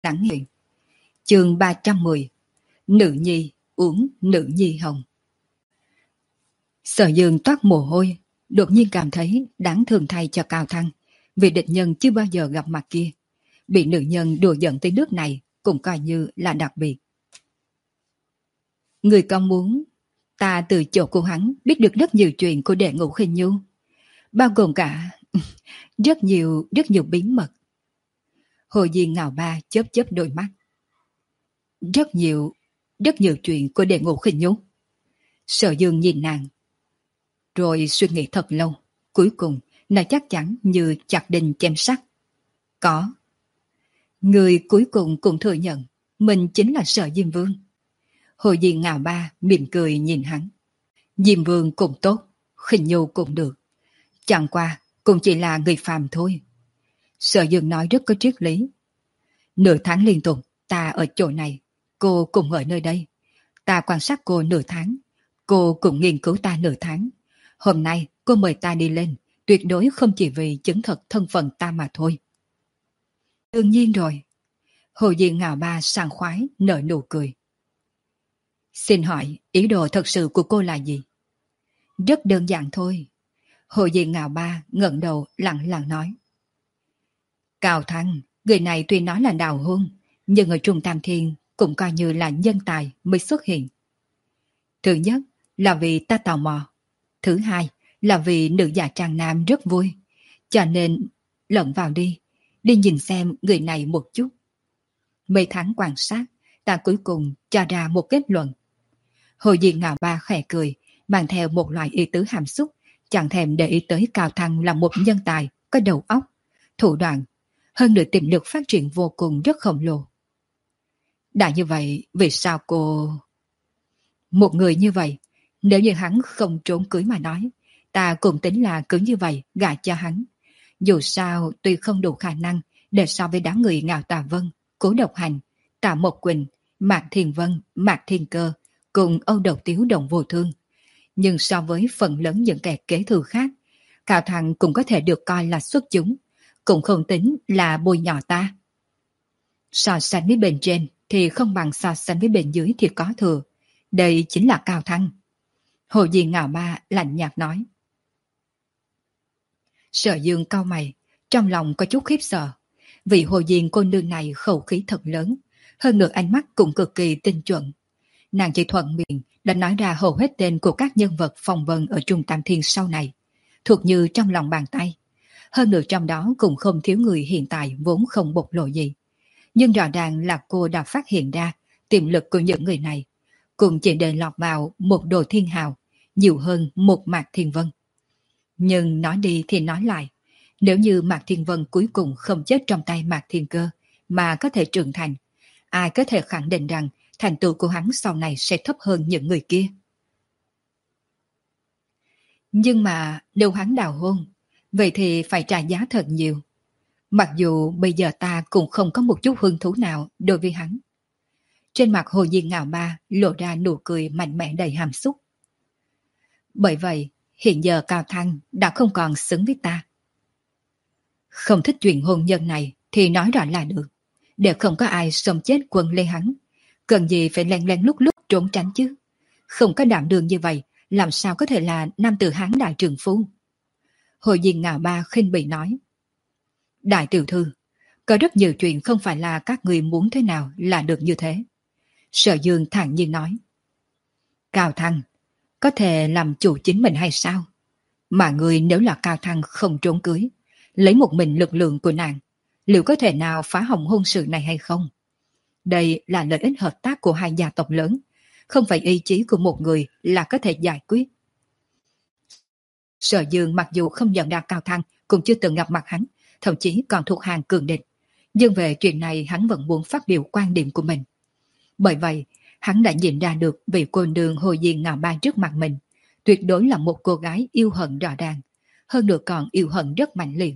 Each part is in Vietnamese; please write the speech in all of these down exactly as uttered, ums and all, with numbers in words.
Đẳng hiện. Chương ba trăm mười. Nữ nhi uống nữ nhi hồng. Sở Dương toát mồ hôi, đột nhiên cảm thấy đáng thương thay cho Cao Thăng, vì địch nhân chưa bao giờ gặp mặt kia. Bị nữ nhân đùa giận tới nước này cũng coi như là đặc biệt. Người có muốn, ta từ chỗ của hắn biết được rất nhiều chuyện của đệ Ngũ Khinh Nhu, bao gồm cả rất nhiều rất nhiều bí mật. Hồ Diên ngào ba chớp chớp đôi mắt. Rất nhiều, rất nhiều chuyện của đệ Ngũ Khinh Nhu. Sở Dương nhìn nàng, rồi suy nghĩ thật lâu, cuối cùng nàng chắc chắn như chặt đinh chém sắt. Có. Người cuối cùng cũng thừa nhận mình chính là Sở Diêm Vương. Hồ Diên ngào ba mỉm cười nhìn hắn. Diêm Vương cũng tốt, Khinh Nhu cũng được. Chẳng qua cũng chỉ là người phàm thôi. Sở Dương nói rất có triết lý. Nửa tháng liên tục ta ở chỗ này, cô cũng ở nơi đây. Ta quan sát cô nửa tháng, cô cũng nghiên cứu ta nửa tháng. Hôm nay cô mời ta đi lên, tuyệt đối không chỉ vì chứng thật thân phận ta mà thôi. Đương nhiên rồi. Hồ Diên ngào ba sảng khoái nở nụ cười. Xin hỏi ý đồ thật sự của cô là gì? Rất đơn giản thôi. Hồ Diên ngào ba ngẩng đầu lặng lặng nói. Cao Thăng, người này tuy nói là đào hôn, nhưng ở Trung Tam Thiên cũng coi như là nhân tài mới xuất hiện. Thứ nhất là vì ta tò mò. Thứ hai là vì nữ già trang nam rất vui. Cho nên lẫn vào đi, đi nhìn xem người này một chút. Mấy tháng quan sát, ta cuối cùng cho ra một kết luận. Hồ Diên ngào ba khẽ cười, mang theo một loại ý tứ hàm xúc, chẳng thèm để ý tới Cao Thăng là một nhân tài, có đầu óc, thủ đoạn, hơn nữa tiềm lực phát triển vô cùng rất khổng lồ. Đã như vậy, vì sao cô... Một người như vậy, nếu như hắn không trốn cưới mà nói, ta cũng tính là cứ như vậy gả cho hắn. Dù sao tuy không đủ khả năng để so với đám người Ngạo Tà Vân, Cố Độc Hành, Tạ Mộc Quỳnh, Mạc Thiền Vân, Mạc Thiên Cơ cùng Âu Độc Tiếu Đồng Vô Thương. Nhưng so với phần lớn những kẻ kế thừa khác, Cao Thăng cũng có thể được coi là xuất chúng, cũng không tính là bôi nhỏ ta. So sánh với bên trên thì không bằng so sánh với bên dưới thì có thừa. Đây chính là Cao Thăng. Hồ Diên ngào ba lạnh nhạt nói. Sở Dương cau mày, trong lòng có chút khiếp sợ. Vì Hồ Diên cô nương này khẩu khí thật lớn, hơn nữa ánh mắt cũng cực kỳ tinh chuẩn. Nàng chỉ thuận miệng đã nói ra hầu hết tên của các nhân vật phong vân ở Trung Tam Thiên sau này, thuộc như trong lòng bàn tay. Hơn nữa trong đó cũng không thiếu người hiện tại vốn không bộc lộ gì. Nhưng rõ ràng là cô đã phát hiện ra tiềm lực của những người này, cũng chỉ để lọt vào một Đồ Thiên Hào, nhiều hơn một Mạc Thiên Vân. Nhưng nói đi thì nói lại, nếu như Mạc Thiên Vân cuối cùng không chết trong tay Mạc Thiên Cơ mà có thể trưởng thành, ai có thể khẳng định rằng thành tựu của hắn sau này sẽ thấp hơn những người kia. Nhưng mà nếu hắn đào hôn, vậy thì phải trả giá thật nhiều. Mặc dù bây giờ ta cũng không có một chút hứng thú nào đối với hắn. Trên mặt Hồ Diên ngào ba lộ ra nụ cười mạnh mẽ đầy hàm xúc. Bởi vậy, hiện giờ Cao Thăng đã không còn xứng với ta. Không thích chuyện hôn nhân này thì nói rõ là được, để không có ai sống chết quần lên hắn. Cần gì phải len len lúc lúc trốn tránh chứ. Không có đảm đường như vậy, làm sao có thể là nam tử hán đại trường phu. Hồ Diên ngào ba khinh bỉ nói. Đại tiểu thư, có rất nhiều chuyện không phải là các người muốn thế nào là được như thế. Sở Dương thản nhiên nói. Cao Thăng, có thể làm chủ chính mình hay sao? Mà người nếu là Cao Thăng không trốn cưới, lấy một mình lực lượng của nàng, liệu có thể nào phá hỏng hôn sự này hay không? Đây là lợi ích hợp tác của hai gia tộc lớn, không phải ý chí của một người là có thể giải quyết. Sở Dương mặc dù không nhận ra Cao Thăng, cũng chưa từng gặp mặt hắn, thậm chí còn thuộc hàng cường địch, nhưng về chuyện này hắn vẫn muốn phát biểu quan điểm của mình. Bởi vậy, hắn đã nhìn ra được vị cô nương Hồ Diên ngào ba trước mặt mình, tuyệt đối là một cô gái yêu hận rõ ràng, hơn nữa còn yêu hận rất mạnh liệt.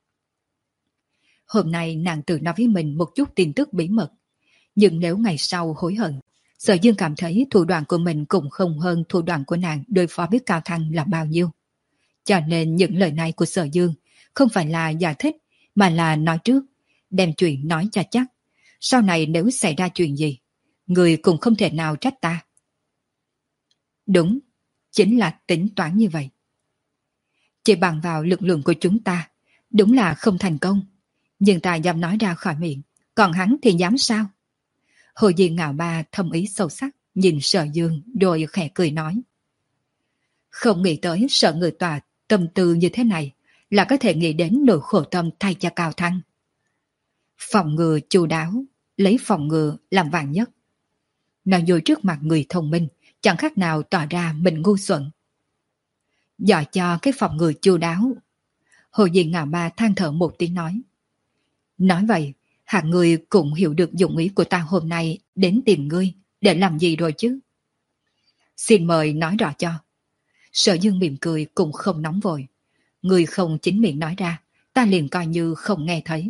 Hôm nay nàng tự nói với mình một chút tin tức bí mật, nhưng nếu ngày sau hối hận, Sở Dương cảm thấy thủ đoạn của mình cũng không hơn thủ đoạn của nàng đối phó với Cao Thăng là bao nhiêu. Cho nên những lời này của Sở Dương không phải là giải thích, mà là nói trước, đem chuyện nói cho chắc. Sau này nếu xảy ra chuyện gì, người cũng không thể nào trách ta. Đúng, chính là tính toán như vậy. Chỉ bằng vào lực lượng của chúng ta, đúng là không thành công. Nhưng ta dám nói ra khỏi miệng, còn hắn thì dám sao? Hồ Diên ngạo ba thâm ý sâu sắc, nhìn Sở Dương rồi khẽ cười nói. Không nghĩ tới Sở người tòa tâm tư như thế này, là có thể nghĩ đến nỗi khổ tâm thay cho Cao Thăng. Phòng ngừa chu đáo, lấy phòng ngừa làm vàng nhất. Nói dối trước mặt người thông minh, chẳng khác nào tỏ ra mình ngu xuẩn. Dò cho cái phòng ngừa chu đáo. Hồ Diên ngạo ba than thở một tiếng nói. Nói vậy, hạng người cũng hiểu được dụng ý của ta hôm nay đến tìm ngươi để làm gì rồi chứ? Xin mời nói rõ cho. Sở Dương mỉm cười cũng không nóng vội. Ngươi không chính miệng nói ra, ta liền coi như không nghe thấy.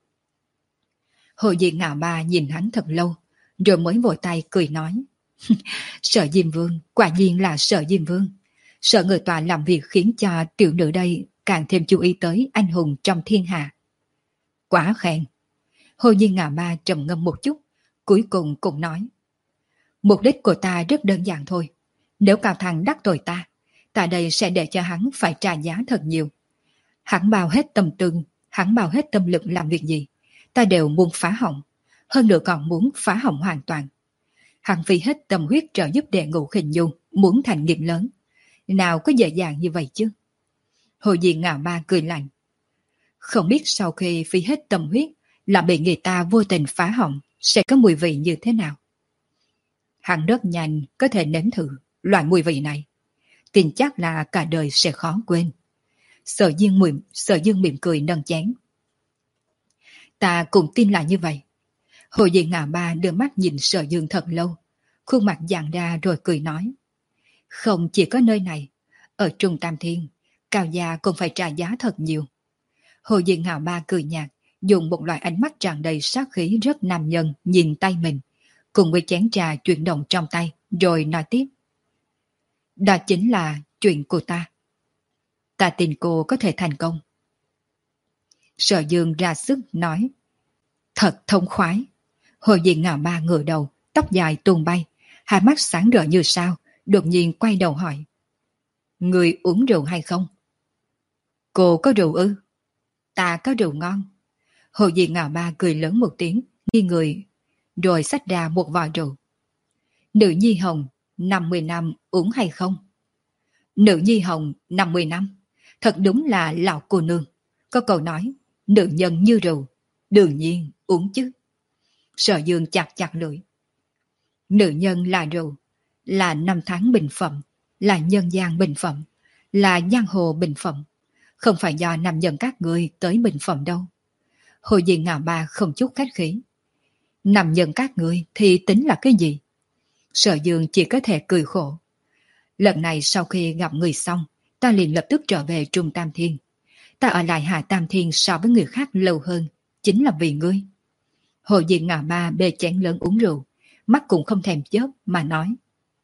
Hồ Diên ngạo ba nhìn hắn thật lâu, rồi mới vội tay cười nói. Sở Diêm Vương, quả nhiên là Sở Diêm Vương. Sở người tòa làm việc khiến cho tiểu nữ đây càng thêm chú ý tới anh hùng trong thiên hạ. Quá khen. Hồ Diên ngạo ba trầm ngâm một chút, cuối cùng cũng nói. Mục đích của ta rất đơn giản thôi. Nếu Cao Thăng đắc tội ta, ta đây sẽ để cho hắn phải trả giá thật nhiều. Hắn bao hết tâm tư, hắn bao hết tâm lực làm việc gì, ta đều muốn phá hỏng. Hơn nữa còn muốn phá hỏng hoàn toàn. Hắn vì hết tâm huyết trợ giúp Đệ Ngũ Khinh Nhu, muốn thành nghiệp lớn. Nào có dễ dàng như vậy chứ? Hồ Diên ngạo ba cười lạnh. Không biết sau khi phí hết tâm huyết, là bị người ta vô tình phá hỏng, sẽ có mùi vị như thế nào? Hắn rất nhanh có thể nếm thử loại mùi vị này. Tin chắc là cả đời sẽ khó quên. Sở Dương mỉm, Sở Dương mỉm cười nâng chén. Ta cũng tin là như vậy. Hồ Diên ngạo ba đưa mắt nhìn Sở Dương thật lâu, khuôn mặt dàn ra rồi cười nói. Không chỉ có nơi này, ở Trung Tam Thiên, Cao gia cũng phải trả giá thật nhiều. Hồ Diên ngạo ba cười nhạt, dùng một loại ánh mắt tràn đầy sát khí rất nam nhân nhìn tay mình, cùng với chén trà chuyển động trong tay, rồi nói tiếp. Đó chính là chuyện của ta. Ta tin cô có thể thành công. Sở Dương ra sức nói. Thật thông khoái. Hồ Diên ngạo ba ngửa đầu, tóc dài tung bay, hai mắt sáng rỡ như sao, đột nhiên quay đầu hỏi. Người uống rượu hay không? Cô có rượu ư? Ta có rượu ngon. Hồ Diên ngạo ba cười lớn một tiếng, nghi người, rồi xách ra một vò rượu. Nữ nhi hồng, năm mươi năm uống hay không? Nữ nhi hồng, năm mươi năm. Thật đúng là lão cô nương. Có câu nói, nữ nhân như rượu, đương nhiên uống chứ. Sở Dương chặt chặt lưỡi. Nữ nhân là rượu, là năm tháng bình phẩm, là nhân gian bình phẩm, là giang hồ bình phẩm. Không phải do nam nhân các người tới bình phẩm đâu. Hồ Diên ngạo ba không chút khách khí. Nam nhân các người thì tính là cái gì? Sở Dương chỉ có thể cười khổ. Lần này sau khi gặp người xong, ta liền lập tức trở về Trung Tam Thiên. Ta ở lại Hạ Tam Thiên so với người khác lâu hơn, chính là vì ngươi. Hồ Diên ngạo ba bê chén lớn uống rượu, mắt cũng không thèm chớp mà nói.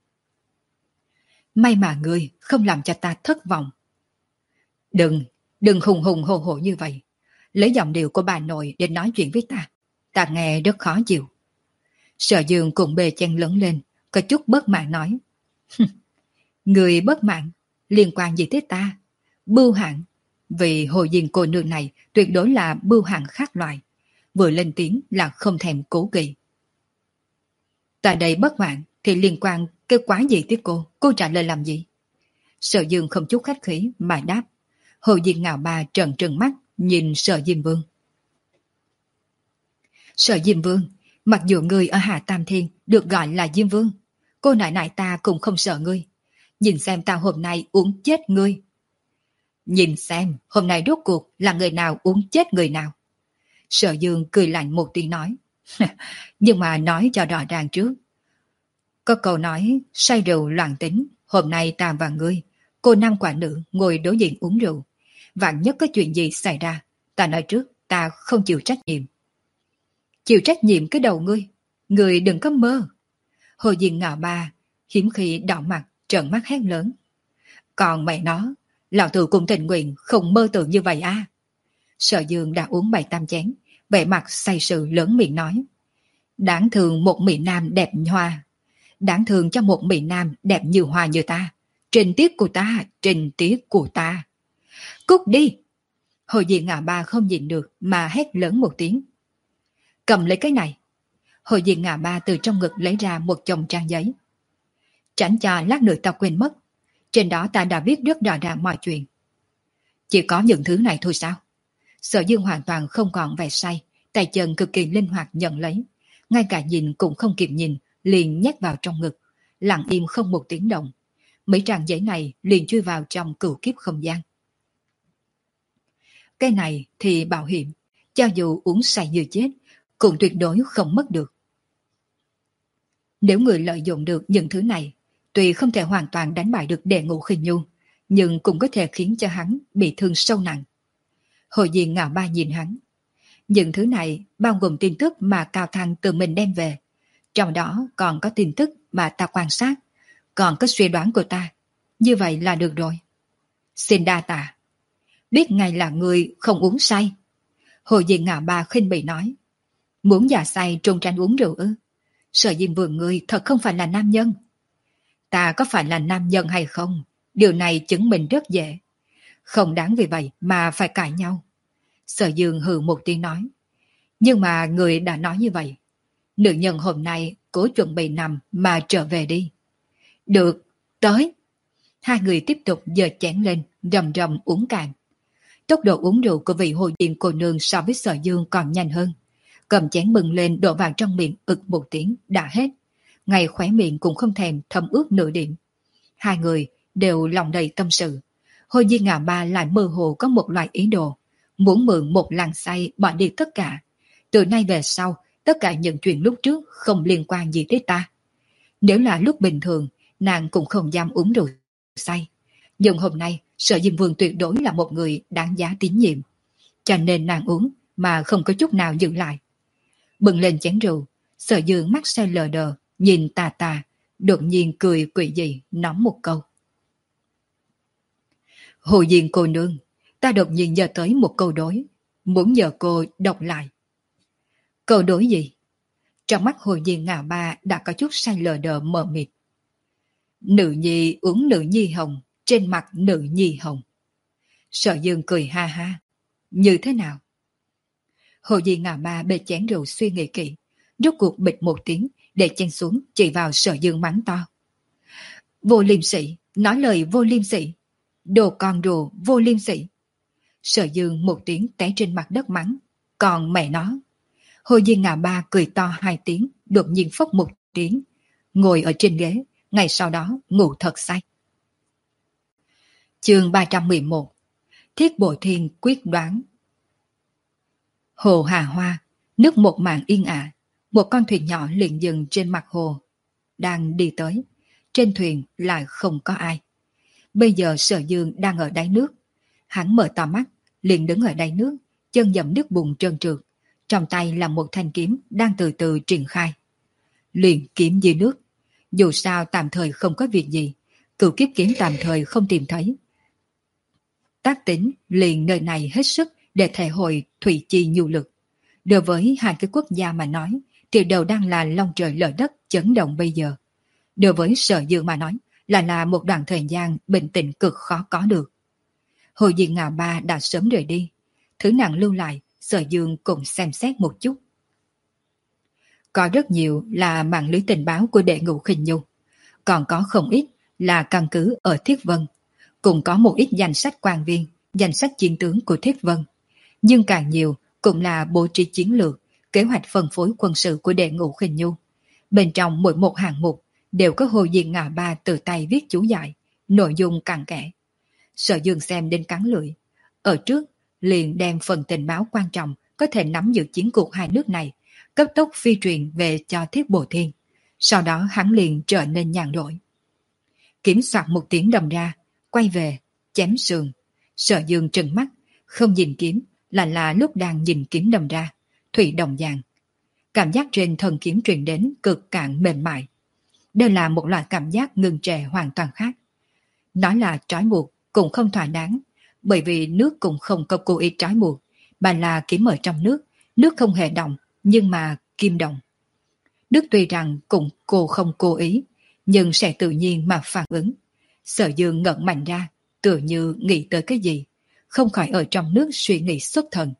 May mà ngươi không làm cho ta thất vọng. Đừng, đừng hùng hùng hồ hồ như vậy. Lấy giọng điệu của bà nội để nói chuyện với ta. Ta nghe rất khó chịu. Sở Dương cùng bê chén lớn lên, có chút bất mãn nói. Người bất mãn, liên quan gì tới ta? Bưu hạng. Vì Hồ Diên cô nương này tuyệt đối là bưu hạng khác loại. Vừa lên tiếng là không thèm cố kỵ. Tại đây bất mãn thì liên quan cái quái gì tới cô? Cô trả lời làm gì? Sở Dương không chút khách khí mà đáp. Hồ Diên ngạo ba trợn trừng mắt nhìn Sở Diêm Vương. Sở Diêm Vương, mặc dù ngươi ở Hạ Tam Thiên được gọi là Diêm Vương, cô nại nại ta cũng không sợ ngươi. Nhìn xem ta hôm nay uống chết ngươi. Nhìn xem hôm nay rốt cuộc là người nào uống chết người nào. Sở Dương cười lạnh một tiếng nói. Nhưng mà nói cho rõ ràng trước. Có câu nói say rượu loạn tính. Hôm nay ta và ngươi, cô nam quả nữ ngồi đối diện uống rượu. Vạn nhất có chuyện gì xảy ra, ta nói trước ta không chịu trách nhiệm. Chịu trách nhiệm cái đầu ngươi. Ngươi đừng có mơ. Hồ Diên ngạo ba hiếm khi đỏ mặt trợn mắt hét lớn. Còn mẹ nó, lão tử cũng tình nguyện không mơ tưởng như vậy à. Sở Dương đã uống bảy tam chén, vẻ mặt say sự lớn miệng nói. Đáng thương một mỹ nam đẹp hoa. Đáng thương cho một mỹ nam đẹp như hoa như ta. Trình tiết của ta, trình tiết của ta. Cút đi! Hồ Diên ngạo ba không nhịn được mà hét lớn một tiếng. Cầm lấy cái này. Hồ Diên ngạo ba từ trong ngực lấy ra một chồng trang giấy. Tránh cho lát nữa ta quên mất. Trên đó ta đã viết rất rõ ràng mọi chuyện. Chỉ có những thứ này thôi sao? Sở Dương hoàn toàn không còn vẻ say, tay chân cực kỳ linh hoạt nhận lấy. Ngay cả nhìn cũng không kịp nhìn, liền nhét vào trong ngực, lặng im không một tiếng động. Mấy trang giấy này liền chui vào trong cửu kiếp không gian. Cái này thì bảo hiểm, cho dù uống say như chết, cũng tuyệt đối không mất được. Nếu người lợi dụng được những thứ này, tuy không thể hoàn toàn đánh bại được Đệ Ngũ Khinh Nhu, nhưng cũng có thể khiến cho hắn bị thương sâu nặng. Hồ Diên ngạo ba nhìn hắn. Những thứ này bao gồm tin tức mà Cao Thăng tự mình đem về. Trong đó còn có tin tức mà ta quan sát, còn có suy đoán của ta. Như vậy là được rồi. Xin đa tạ. Biết ngay là người không uống say. Hồ Diên ngạo ba khinh bỉ nói. Muốn già say trốn tránh uống rượu ư? Sở Diên Vương ngươi thật không phải là nam nhân. Ta có phải là nam nhân hay không? Điều này chứng minh rất dễ. Không đáng vì vậy mà phải cãi nhau. Sở Dương hừ một tiếng nói. Nhưng mà người đã nói như vậy. Nữ nhân hôm nay cố chuẩn bị nằm mà trở về đi. Được, tới. Hai người tiếp tục giơ chén lên, rầm rầm uống cạn. Tốc độ uống rượu của vị Hồ Diên cô nương so với Sở Dương còn nhanh hơn. Cầm chén bừng lên đổ vào trong miệng ực một tiếng đã hết. Ngay khóe miệng cũng không thèm thấm ướt nửa điểm. Hai người đều lòng đầy tâm sự. Hồ Diên ngạo ba lại mơ hồ có một loại ý đồ, muốn mượn một làn say bỏ đi tất cả. Từ nay về sau, tất cả những chuyện lúc trước không liên quan gì tới ta. Nếu là lúc bình thường, nàng cũng không dám uống rượu say. Nhưng hôm nay, Sở Diêm Vương tuyệt đối là một người đáng giá tín nhiệm. Cho nên nàng uống mà không có chút nào dừng lại. Bừng lên chén rượu, Sở Dương mắt say lờ đờ, nhìn tà tà, đột nhiên cười quỷ dị, nói một câu. Hồ Diên cô nương, ta đột nhiên nhớ tới một câu đối, muốn nhờ cô đọc lại. Câu đối gì? Trong mắt Hồ Diên ngạo ba đã có chút say lờ đờ mờ mịt. Nữ nhi uống nữ nhi hồng, trên mặt nữ nhi hồng. Sở Dương cười ha ha. Như thế nào? Hồ Diên ngạo ba bê chén rượu suy nghĩ kỹ, rốt cuộc bịch một tiếng để chen xuống chỉ vào Sở Dương mắng to. Vô liêm sỉ, nói lời vô liêm sỉ. Đồ con rùa vô liêm sỉ. Sở Dương một tiếng té trên mặt đất mắng. Còn mẹ nó. Hồ Diên ngạo ba cười to hai tiếng, đột nhiên phốc một tiếng, ngồi ở trên ghế, ngày sau đó ngủ thật say. Chương ba trăm mười một. Thiết Bộ Thiên quyết đoán. Hồ Hà Hoa, nước một màn yên ả, một con thuyền nhỏ liền dừng trên mặt hồ, đang đi tới. Trên thuyền lại không có ai. Bây giờ Sở Dương đang ở đáy nước. Hắn mở to mắt, liền đứng ở đáy nước, chân dẫm nước bùn trơn trượt. Trong tay là một thanh kiếm đang từ từ triển khai. Liền kiếm dưới nước. Dù sao tạm thời không có việc gì, cửu kiếp kiếm tạm thời không tìm thấy. Tác tính liền nơi này hết sức để thể hội thủy chi nhu lực. Đối với hai cái quốc gia mà nói, thì đều đang là long trời lở đất chấn động bây giờ. Đối với Sở Dương mà nói, là là một đoạn thời gian bình tĩnh cực khó có được. Hồ Diên ngạo ba đã sớm rời đi. Thứ nàng lưu lại, Sở Dương cũng xem xét một chút. Có rất nhiều là mạng lưới tình báo của Đệ Ngũ Khinh Nhu, còn có không ít là căn cứ ở Thiết Vân, cũng có một ít danh sách quan viên, danh sách chiến tướng của Thiết Vân. Nhưng càng nhiều cũng là bố trí chiến lược, kế hoạch phân phối quân sự của Đệ Ngũ Khinh Nhu. Bên trong mỗi một hạng mục đều có Hồ Diên ngạo ba tự tay viết chú giải, nội dung cặn kẽ. Sở Dương xem đến cắn lưỡi. Ở trước, liền đem phần tình báo quan trọng có thể nắm giữ chiến cuộc hai nước này, cấp tốc phi truyền về cho Thiết Bộ Thiên. Sau đó hắn liền trở nên nhàn rỗi. Kiếm soạt một tiếng đầm ra, quay về, chém sườn. Sở Dương trừng mắt, không nhìn kiếm, là là lúc đang nhìn kiếm đầm ra, thủy đồng dạng. Cảm giác trên thân kiếm truyền đến cực cạn mềm mại. Đây là một loại cảm giác ngừng trệ hoàn toàn khác. Nói là trói buộc cũng không thỏa đáng, bởi vì nước cũng không có cố ý trói buộc, mà là kiếm ở trong nước, nước không hề động, nhưng mà kim động. Đức tuy rằng cũng cô không cố ý, nhưng sẽ tự nhiên mà phản ứng. Sở Dương ngẩng mạnh ra, tựa như nghĩ tới cái gì, không khỏi ở trong nước suy nghĩ xuất thần.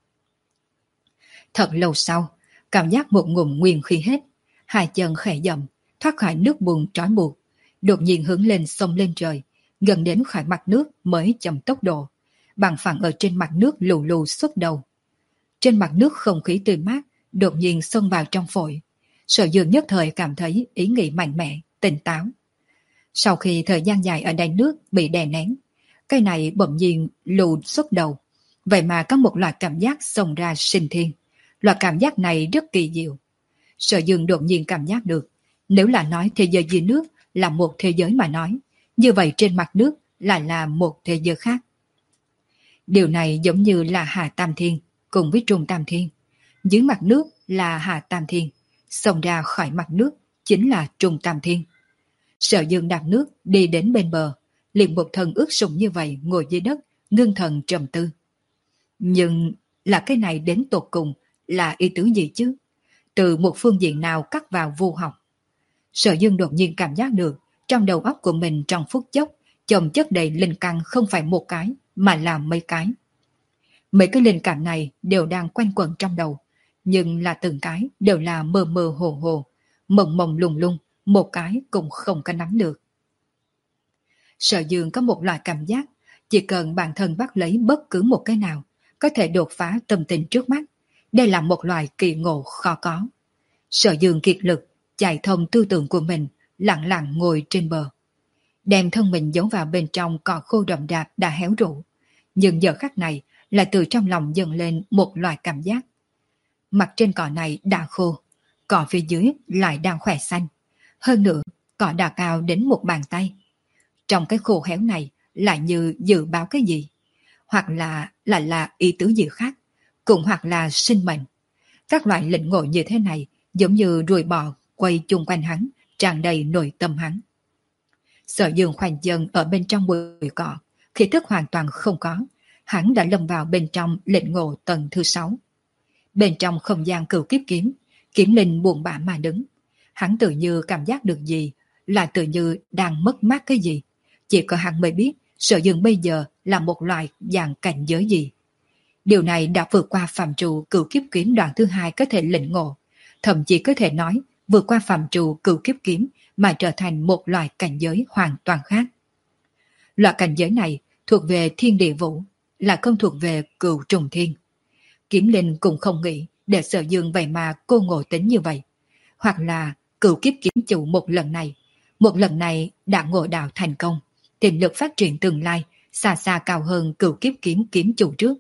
Thật lâu sau, cảm giác một ngụm nguyên khí hết, hai chân khẽ dậm, thoát khỏi nước bùn trói buộc, đột nhiên hướng lên sông lên trời, gần đến khỏi mặt nước mới chậm tốc độ, bằng phẳng ở trên mặt nước lù lù xuất đầu. Trên mặt nước không khí tươi mát, đột nhiên xông vào trong phổi. Sở Dương nhất thời cảm thấy ý nghĩ mạnh mẽ, tỉnh táo. Sau khi thời gian dài ở đáy nước bị đè nén, cái này bỗng nhiên lù xuất đầu. Vậy mà có một loại cảm giác xông ra sinh thiên. Loại cảm giác này rất kỳ diệu. Sở Dương đột nhiên cảm giác được, nếu là nói thế giới dưới nước là một thế giới mà nói, như vậy trên mặt nước lại là một thế giới khác. Điều này giống như là Hạ Tam Thiên cùng với Trung Tam Thiên. Dưới mặt nước là Hạ Tam Thiên, xông ra khỏi mặt nước chính là Trung Tam Thiên. Sở Dương đạp nước đi đến bên bờ, liền một thân ướt sũng như vậy ngồi dưới đất, ngưng thần trầm tư. Nhưng là cái này đến tột cùng là ý tứ gì chứ? Từ một phương diện nào cắt vào vô học? Sở Dương đột nhiên cảm giác được trong đầu óc của mình trong phút chốc chồng chất đầy linh căn không phải một cái mà là mấy cái. Mấy cái linh cảm này đều đang quanh quẩn trong đầu, nhưng là từng cái đều là mơ mơ hồ hồ, mộng mộng lung lung, một cái cũng không có nắm được. Sở Dương có một loại cảm giác, chỉ cần bản thân bắt lấy bất cứ một cái nào, có thể đột phá tâm tình trước mắt. Đây là một loại kỳ ngộ khó có. Sở Dương kiệt lực, chạy thông tư tưởng của mình, lặng lặng ngồi trên bờ. Đem thân mình giấu vào bên trong cỏ khô đậm đạp đã héo rũ. Nhưng giờ khắc này lại từ trong lòng dâng lên một loại cảm giác. Mặt trên cỏ này đã khô, cỏ phía dưới lại đang khỏe xanh. Hơn nữa, cỏ đã cao đến một bàn tay. Trong cái khô héo này lại như dự báo cái gì, hoặc là là là ý tứ gì khác, cũng hoặc là sinh mệnh. Các loại lĩnh ngộ như thế này giống như ruồi bò quay chung quanh hắn, tràn đầy nội tâm hắn. Sở Dương khoanh chân ở bên trong bụi cỏ, khí thức hoàn toàn không có, hắn đã lâm vào bên trong lĩnh ngộ tầng thứ sáu. Bên trong không gian cửu kiếp kiếm, kiếm linh buồn bã mà đứng. Hắn tự như cảm giác được gì, là tự như đang mất mát cái gì. Chỉ có hắn mới biết Sở Dương bây giờ là một loại dạng cảnh giới gì. Điều này đã vượt qua phạm trù cửu kiếp kiếm đoạn thứ hai có thể lĩnh ngộ, thậm chí có thể nói vượt qua phạm trù cửu kiếp kiếm mà trở thành một loại cảnh giới hoàn toàn khác. Loại cảnh giới này thuộc về thiên địa vũ, là không thuộc về cửu trùng thiên. Kiếm linh cũng không nghĩ để Sở Dương vậy mà cô ngộ tính như vậy. Hoặc là cửu kiếp kiếm chủ một lần này, một lần này đã ngộ đạo thành công, tiềm lực phát triển tương lai xa xa cao hơn cửu kiếp kiếm kiếm chủ trước.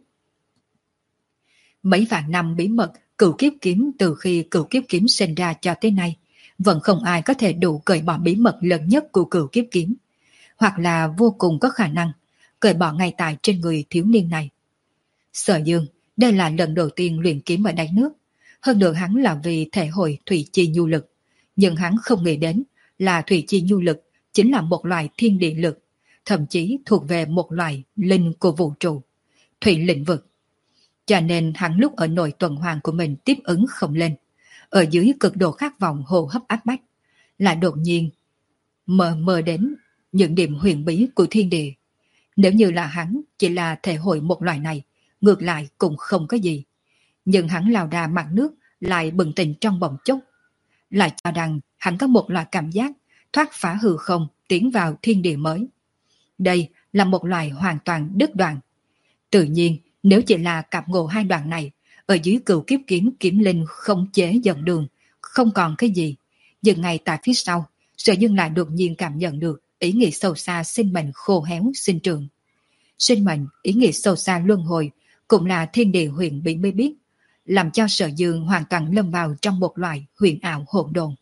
Mấy vạn năm bí mật cửu kiếp kiếm từ khi cửu kiếp kiếm sinh ra cho tới nay, vẫn không ai có thể đủ cởi bỏ bí mật lớn nhất của cửu kiếp kiếm, hoặc là vô cùng có khả năng cởi bỏ ngay tại trên người thiếu niên này. Sở Dương, đây là lần đầu tiên luyện kiếm ở đáy nước, hơn nữa hắn là vì thể hội thủy chi nhu lực, nhưng hắn không nghĩ đến là thủy chi nhu lực chính là một loại thiên địa lực, thậm chí thuộc về một loại linh của vũ trụ, thủy lĩnh vực. Cho nên hắn lúc ở nội tuần hoàn của mình tiếp ứng không lên, ở dưới cực độ khát vọng hô hấp áp bách, lại đột nhiên mờ mờ đến những điểm huyền bí của thiên địa. Nếu như là hắn chỉ là thể hội một loại này, ngược lại cũng không có gì. Nhưng hắn lao ra mặt nước lại bừng tỉnh trong bỗng chốc, lại cho rằng hắn có một loại cảm giác thoát phá hư không tiến vào thiên địa mới. Đây là một loại hoàn toàn đứt đoạn. Tự nhiên, nếu chỉ là cặp ngộ hai đoạn này, ở dưới cửu kiếp kiếm kiếm linh không chế dẫn đường, không còn cái gì. Nhưng ngay tại phía sau, Sở Dương lại đột nhiên cảm nhận được ý nghĩa sâu xa sinh mệnh khô héo sinh trưởng. Sinh mệnh, ý nghĩa sâu xa luân hồi, cũng là thiên địa huyền bí mới biết, làm cho Sở Dương hoàn toàn lâm vào trong một loại huyền ảo hỗn độn.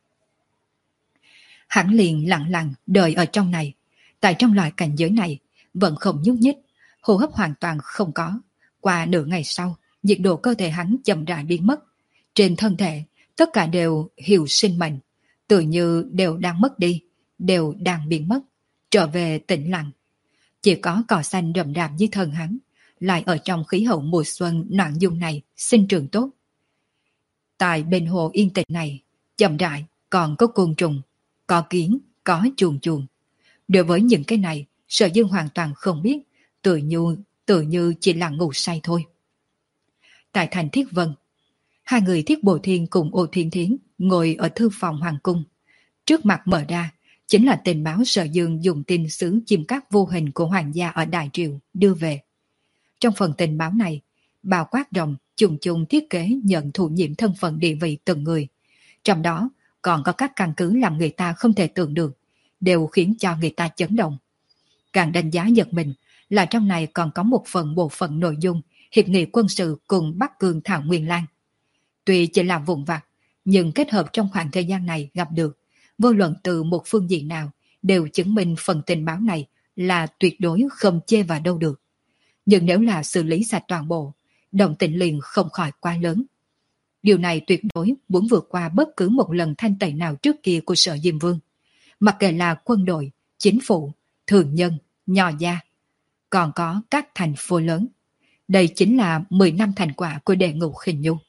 Hắn liền lặng lặng đợi ở trong này, tại trong loại cảnh giới này, vẫn không nhúc nhích, hô hấp hoàn toàn không có. Qua nửa ngày sau, nhiệt độ cơ thể hắn chậm rãi biến mất. Trên thân thể, tất cả đều hiểu sinh mệnh, tự như đều đang mất đi, đều đang biến mất, trở về tĩnh lặng. Chỉ có cỏ xanh rậm rạp dưới thân hắn, lại ở trong khí hậu mùa xuân noãn dung này sinh trưởng tốt. Tại bên hồ yên tĩnh này, chậm rãi, còn có côn trùng, có kiến, có chuồn chuồn. Đối với những cái này, Sở Dương hoàn toàn không biết, tự như, tự như chỉ là ngủ say thôi. Tại thành Thiết Vân, hai người Thiết Bồ Thiên cùng Ô Thiên Thiến ngồi ở thư phòng hoàng cung. Trước mặt mở ra, chính là tình báo Sở Dương dùng tin sứ chim cát vô hình của hoàng gia ở Đại Triều đưa về. Trong phần tình báo này, bao quát rộng trùng trùng thiết kế nhận thụ nhiệm thân phận địa vị từng người. Trong đó còn có các căn cứ làm người ta không thể tưởng được, đều khiến cho người ta chấn động. Càng đánh giá giật mình là trong này còn có một phần bộ phận nội dung hiệp nghị quân sự cùng Bắc Cương Thảo Nguyên Lan. Tuy chỉ là vụn vặt, nhưng kết hợp trong khoảng thời gian này gặp được, vô luận từ một phương diện nào đều chứng minh phần tình báo này là tuyệt đối không chê vào đâu được. Nhưng nếu là xử lý sạch toàn bộ, động tĩnh liền không khỏi quá lớn. Điều này tuyệt đối muốn vượt qua bất cứ một lần thanh tẩy nào trước kia của Sở Diêm Vương. Mặc kệ là quân đội, chính phủ, thường nhân, nho gia, còn có các thành phố lớn. Đây chính là mười năm thành quả của Đệ Ngũ Khinh Nhu.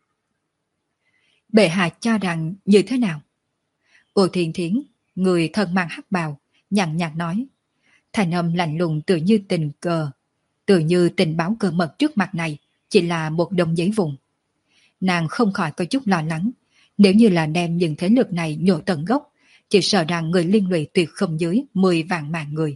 Bệ hạ cho rằng như thế nào? Ô Thiên Thiến, người thân mang hắc bào, nhàn nhạt nói. Thành âm lạnh lùng tự như tình cờ, tự như tình báo cơ mật trước mặt này chỉ là một đồng giấy vùng. Nàng không khỏi có chút lo lắng, nếu như là đem những thế lực này nhổ tận gốc, chỉ sợ rằng người liên lụy tuyệt không dưới mười vạn mạng người.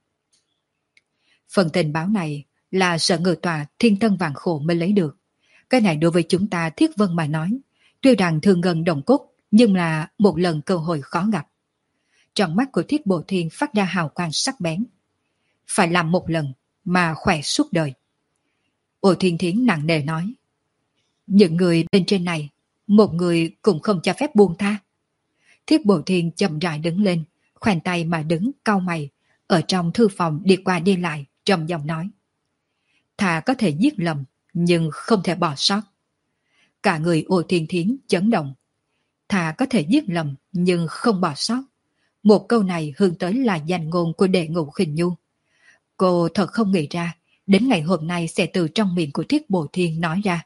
Phần tình báo này là Sở Ngự Tòa thiên tân vạn khổ mới lấy được. Cái này đối với chúng ta Thiết Vân mà nói, tuy rằng thương ngân đồng cốt, nhưng là một lần cơ hội khó gặp. Trong mắt của Thiết Bộ Thiên phát ra hào quang sắc bén. Phải làm một lần mà khỏe suốt đời. Ô Thiên Thiến nặng nề nói. Những người bên trên này, một người cũng không cho phép buông tha. Thiết Bộ Thiên chậm rãi đứng lên, khoanh tay mà đứng cau mày, ở trong thư phòng đi qua đi lại, trầm giọng nói. Thà có thể giết lầm, nhưng không thể bỏ sót. Cả người Ô Thiên Thiến chấn động. Thà có thể giết lầm, nhưng không bỏ sót. Một câu này hướng tới là danh ngôn của Đệ Ngũ Khinh Nhu. Cô thật không nghĩ ra, đến ngày hôm nay sẽ từ trong miệng của Thiết Bồ Thiên nói ra.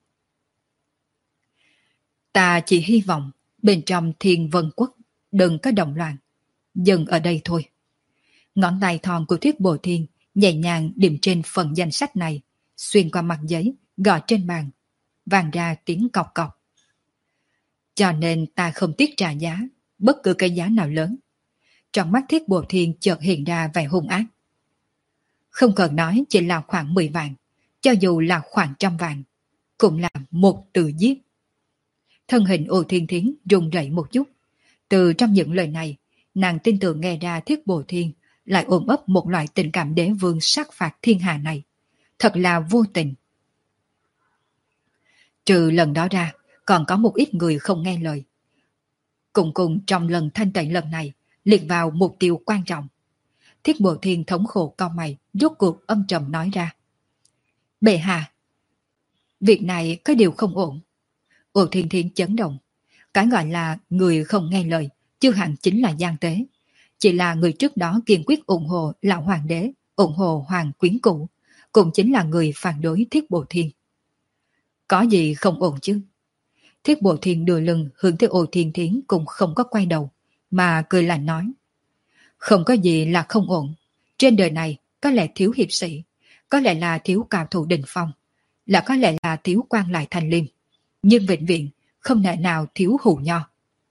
Ta chỉ hy vọng bên trong Thiên Vân Quốc đừng có động loạn. Dừng ở đây thôi. Ngón tay thon của Thiết Bồ Thiên nhẹ nhàng điểm trên phần danh sách này, xuyên qua mặt giấy, gõ trên bàn, vang ra tiếng cọc cọc. Cho nên ta không tiếc trả giá, bất cứ cái giá nào lớn. Trong mắt Thiết Bồ Thiên chợt hiện ra vẻ hung ác. Không cần nói chỉ là khoảng mười vạn, cho dù là khoảng trăm vạn, cũng là một từ giết. Thân hình Ô Thiên Thiến run rẩy một chút. Từ trong những lời này, nàng tin tưởng nghe ra Thiết Bồ Thiên lại ôm ấp một loại tình cảm đế vương sát phạt thiên hạ này. Thật là vô tình. Trừ lần đó ra, còn có một ít người không nghe lời. Cùng cùng trong lần thanh tẩy lần này, liệt vào mục tiêu quan trọng. Thiết Bồ Thiên thống khổ cau mày, rốt cuộc âm trầm nói ra. Bệ hạ, việc này có điều không ổn. Ô Thiên Thiên chấn động. Cái gọi là người không nghe lời, chưa hẳn chính là gian tế. Chỉ là người trước đó kiên quyết ủng hộ lão hoàng đế, ủng hộ hoàng quyến cũ, cũng chính là người phản đối Thiết Bồ Thiên. Có gì không ổn chứ? Thiết Bồ Thiên đưa lưng hướng tới Ô Thiên Thiến cũng không có quay đầu, mà cười lạnh nói. Không có gì là không ổn. Trên đời này có lẽ thiếu hiệp sĩ, có lẽ là thiếu cao thủ đỉnh phong, là có lẽ là thiếu quan lại thành liêm, nhưng vĩnh viễn không thể nào thiếu hù nho.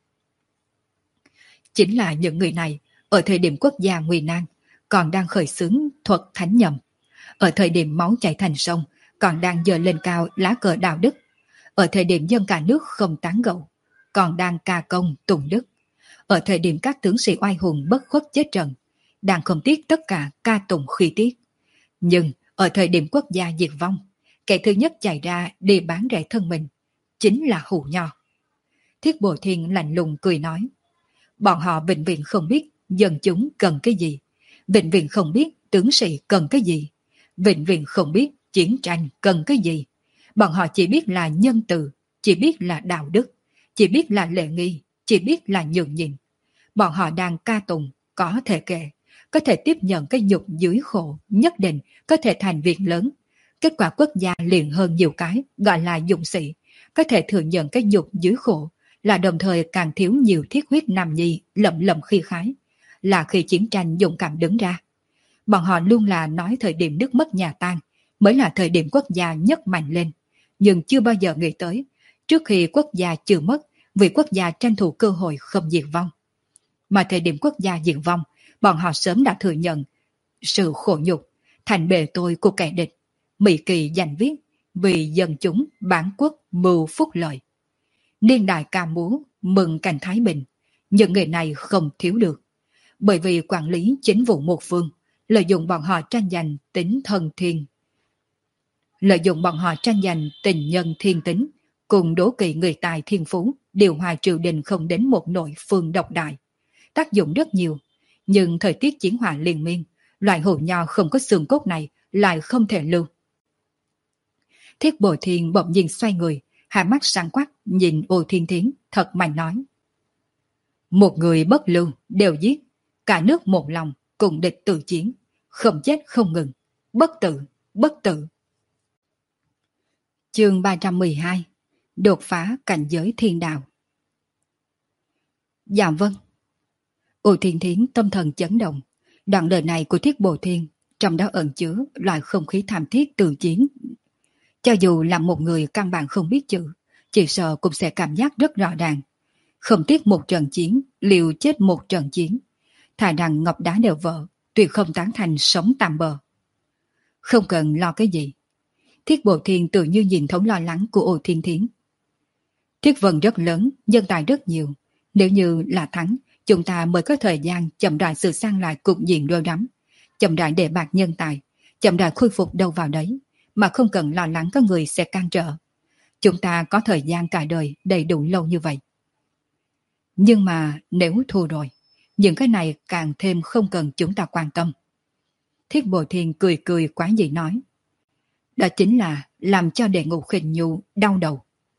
Chính là những người này, ở thời điểm quốc gia nguy nan, còn đang khởi xướng thuật thánh nhầm. Ở thời điểm máu chảy thành sông, còn đang giơ lên cao lá cờ đạo đức. Ở thời điểm dân cả nước không tán gẫu, còn đang ca công tụng đức. Ở thời điểm các tướng sĩ oai hùng bất khuất chết trận, đang không tiếc tất cả ca tụng khí tiết. Nhưng ở thời điểm quốc gia diệt vong, kẻ thứ nhất chạy ra để bán rẻ thân mình, chính là hù nho. Thiết Bồ Thiên lạnh lùng cười nói. Bọn họ vĩnh viễn không biết dân chúng cần cái gì, vĩnh viễn không biết tướng sĩ cần cái gì, vĩnh viễn không biết chiến tranh cần cái gì. Bọn họ chỉ biết là nhân từ, chỉ biết là đạo đức, chỉ biết là lễ nghi, chỉ biết là nhường nhịn. Bọn họ đang ca tụng, có thể kể, có thể tiếp nhận cái nhục dưới khổ, nhất định có thể thành việc lớn. Kết quả quốc gia liền hơn nhiều cái, gọi là dũng sĩ, có thể thừa nhận cái nhục dưới khổ, là đồng thời càng thiếu nhiều thiết huyết nam nhi lậm lậm khi khái, là khi chiến tranh dũng cảm đứng ra. Bọn họ luôn là nói thời điểm nước mất nhà tan mới là thời điểm quốc gia nhất mạnh lên, nhưng chưa bao giờ nghĩ tới, trước khi quốc gia chưa mất, vì quốc gia tranh thủ cơ hội không diệt vong. Mà thời điểm quốc gia diệt vong, bọn họ sớm đã thừa nhận sự khổ nhục, thành bề tôi của kẻ địch. Mỹ kỳ giành viết, vì dân chúng bản quốc mưu phúc lợi. Niên đại ca múa, mừng cảnh thái bình, những người này không thiếu được. Bởi vì quản lý chính vụ một phương, lợi dụng bọn họ tranh giành tính thân thiên. Lợi dụng bọn họ tranh giành tình nhân thiên tính, cùng đố kỵ người tài thiên phú, điều hòa triều đình không đến một nội phương độc đại. Tác dụng rất nhiều, nhưng thời tiết chiến hỏa liên miên, loại hổ nho không có xương cốt này lại không thể lưu. Thiết Bồi Thiên bỗng nhiên xoay người, hai mắt sáng quắc nhìn Ô Thiên Thiến thật mạnh nói. Một người bất lưu đều giết, cả nước một lòng cùng địch tự chiến, không chết không ngừng, bất tử, bất tử. Chương ba trăm mười hai. Đột phá cảnh giới thiên đạo. Dạ vâng. Ô Thiên Thiến tâm thần chấn động, đoạn lời này của Thiết Bồi Thiên trong đó ẩn chứa loại không khí thảm thiết tự chiến. Cho dù là một người căn bản không biết chữ, chỉ sợ cũng sẽ cảm giác rất rõ ràng. Không tiếc một trận chiến, liều chết một trận chiến. Thà rằng ngọc đá đều vỡ, tuyệt không tán thành sống tạm bờ. Không cần lo cái gì. Thiết Bồi Thiên tự như nhìn thấu lo lắng của Ô Thiên Thiến. Thiết vân rất lớn, nhân tài rất nhiều. Nếu như là thắng, chúng ta mới có thời gian chậm rãi sửa sang lại cục diện đôi đắm, chậm rãi để bạc nhân tài, chậm rãi khôi phục đâu vào đấy, mà không cần lo lắng có người sẽ can trở. Chúng ta có thời gian cả đời đầy đủ lâu như vậy. Nhưng mà nếu thua rồi, những cái này càng thêm không cần chúng ta quan tâm. Thiết Bồi Thiên cười cười quá dị nói. Đó chính là làm cho Đệ Ngũ Khinh Nhu đau đầu.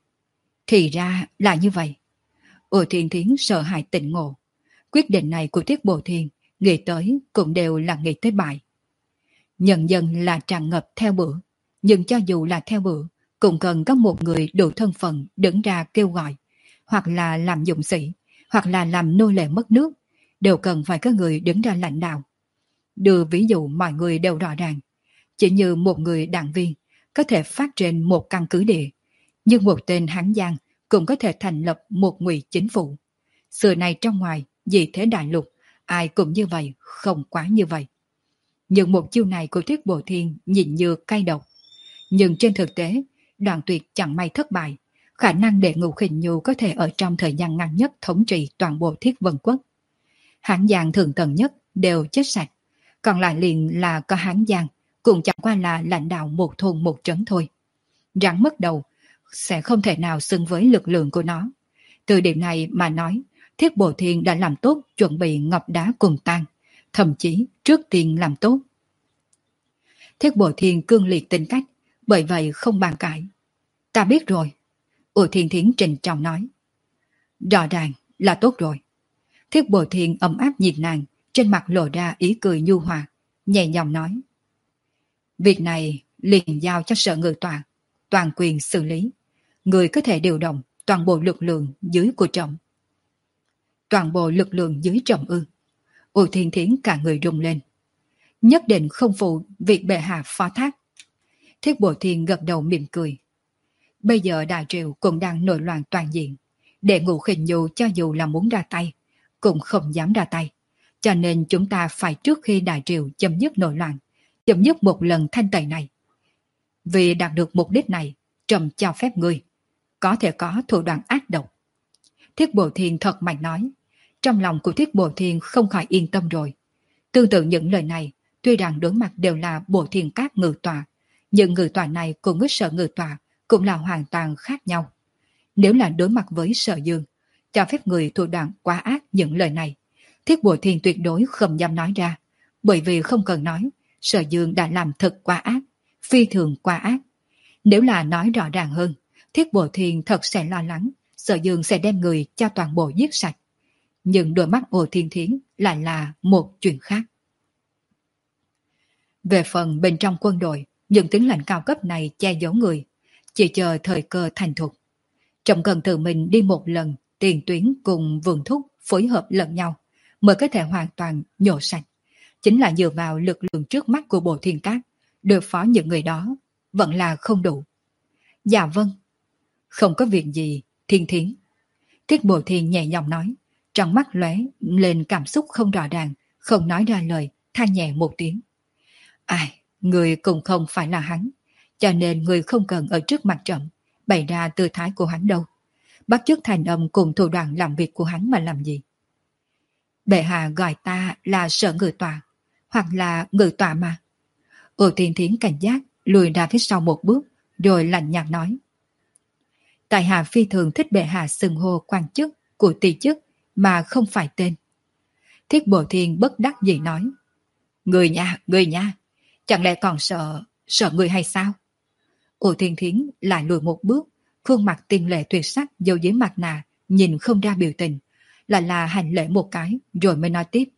Thì ra là như vậy. Ô Thiên Thiến sợ hãi tỉnh ngộ. Quyết định này của Thiết Bồi Thiên nghĩ tới cũng đều là nghĩ tới bại. Nhân dân là tràn ngập theo bữa, nhưng cho dù là theo bữa, cũng cần có một người đủ thân phận đứng ra kêu gọi, hoặc là làm dũng sĩ, hoặc là làm nô lệ mất nước, đều cần phải có người đứng ra lãnh đạo. Đưa ví dụ mọi người đều rõ ràng, chỉ như một người đảng viên có thể phát trên một căn cứ địa, nhưng một tên Hán Giang cũng có thể thành lập một ngụy chính phủ. Xưa này trong ngoài, vì thế đại lục, ai cũng như vậy, không quá như vậy. Nhưng một chiêu này của Thiết Bồi Thiên nhìn như cay độc. Nhưng trên thực tế, Đoạn Tuyệt chẳng may thất bại, khả năng Đệ Ngũ Khinh Nhu có thể ở trong thời gian ngắn nhất thống trị toàn bộ Thiết Vân Quốc. Hán Giang thường tầng nhất đều chết sạch, còn lại liền là có Hán Giang, cũng chẳng qua là lãnh đạo một thôn một trấn thôi. Rắn mất đầu, sẽ không thể nào xứng với lực lượng của nó. Từ điểm này mà nói, Thiết Bồi Thiên đã làm tốt chuẩn bị ngọc đá cùng tan, thậm chí trước tiên làm tốt. Thiết Bồi Thiên cương liệt tính cách, bởi vậy không bàn cãi. Ta biết rồi. Ô Thiên Thiến trình trọng nói. Rõ ràng là tốt rồi. Thiết Bồi Thiên ấm áp nhìn nàng, trên mặt lộ ra ý cười nhu hòa, nhẹ nhàng nói. Việc này liền giao cho sở ngự tòa, toàn quyền xử lý. Người có thể điều động toàn bộ lực lượng dưới của trọng. Toàn bộ lực lượng dưới trọng ư. Ô Thiên Thiến cả người rung lên. Nhất định không phụ việc bệ hạ phó thác. Thiết Bồi Thiên gật đầu mỉm cười. Bây giờ Đại Triều cũng đang nổi loạn toàn diện. Đệ Ngũ Khinh Nhu cho dù là muốn ra tay, cũng không dám ra tay. Cho nên chúng ta phải trước khi Đại Triều chấm dứt nổi loạn, chấm dứt một lần thanh tẩy này. Vì đạt được mục đích này, trầm cho phép ngươi có thể có thủ đoạn ác độc. Thiết Bồi Thiên thật mạnh nói. Trong lòng của Thiết Bồi Thiên không khỏi yên tâm rồi. Tương tự những lời này, tuy rằng đối mặt đều là Bổ Thiên Các ngự tòa, nhưng ngự tòa này cùng với Sở ngự tòa cũng là hoàn toàn khác nhau. Nếu là đối mặt với Sở Dương, cho phép người thủ đoạn quá ác những lời này, Thiết Bồi Thiên tuyệt đối không dám nói ra, bởi vì không cần nói, Sở Dương đã làm thật quá ác, phi thường quá ác. Nếu là nói rõ ràng hơn, Thiết Bồi Thiên thật sẽ lo lắng, Sở Dương sẽ đem người cho toàn bộ giết sạch. Nhưng đôi mắt Ô Thiên Thiến lại là một chuyện khác. Về phần bên trong quân đội, những tướng lãnh cao cấp này che giấu người, chỉ chờ thời cơ thành thục. Trọng cần tự mình đi một lần, tiền tuyến cùng vườn thúc phối hợp lẫn nhau mới có thể hoàn toàn nhổ sạch. Chính là dựa vào lực lượng trước mắt của Bộ Thiên Các, đối phó những người đó vẫn là không đủ. Dạ vâng. Không có việc gì, Thiên Thiến. Thiết Bộ Thiên nhẹ giọng nói, trong mắt lóe lên cảm xúc không rõ ràng, không nói ra lời, than nhẹ một tiếng. Ai, người cũng không phải là hắn, cho nên người không cần ở trước mặt trẫm bày ra tư thái của hắn đâu. Bắt chước thành âm cùng thủ đoạn làm việc của hắn mà làm gì? Bệ hạ gọi ta là Sở Ngự Tọa, hoặc là Ngự Tọa mà. Ô Thiên Thiến cảnh giác, lùi ra phía sau một bước, rồi lạnh nhạt nói. Tại hạ phi thường thích bệ hạ xưng hô quan chức của tỷ chức mà không phải tên. Thiết Bộ Thiên bất đắc dĩ nói. Người nha, người nha, chẳng lẽ còn sợ, sợ người hay sao? Ô Thiên Thiến lại lùi một bước, khuôn mặt tiên lệ tuyệt sắc giấu dưới mặt nạ, nhìn không ra biểu tình, lại là hành lễ một cái rồi mới nói tiếp.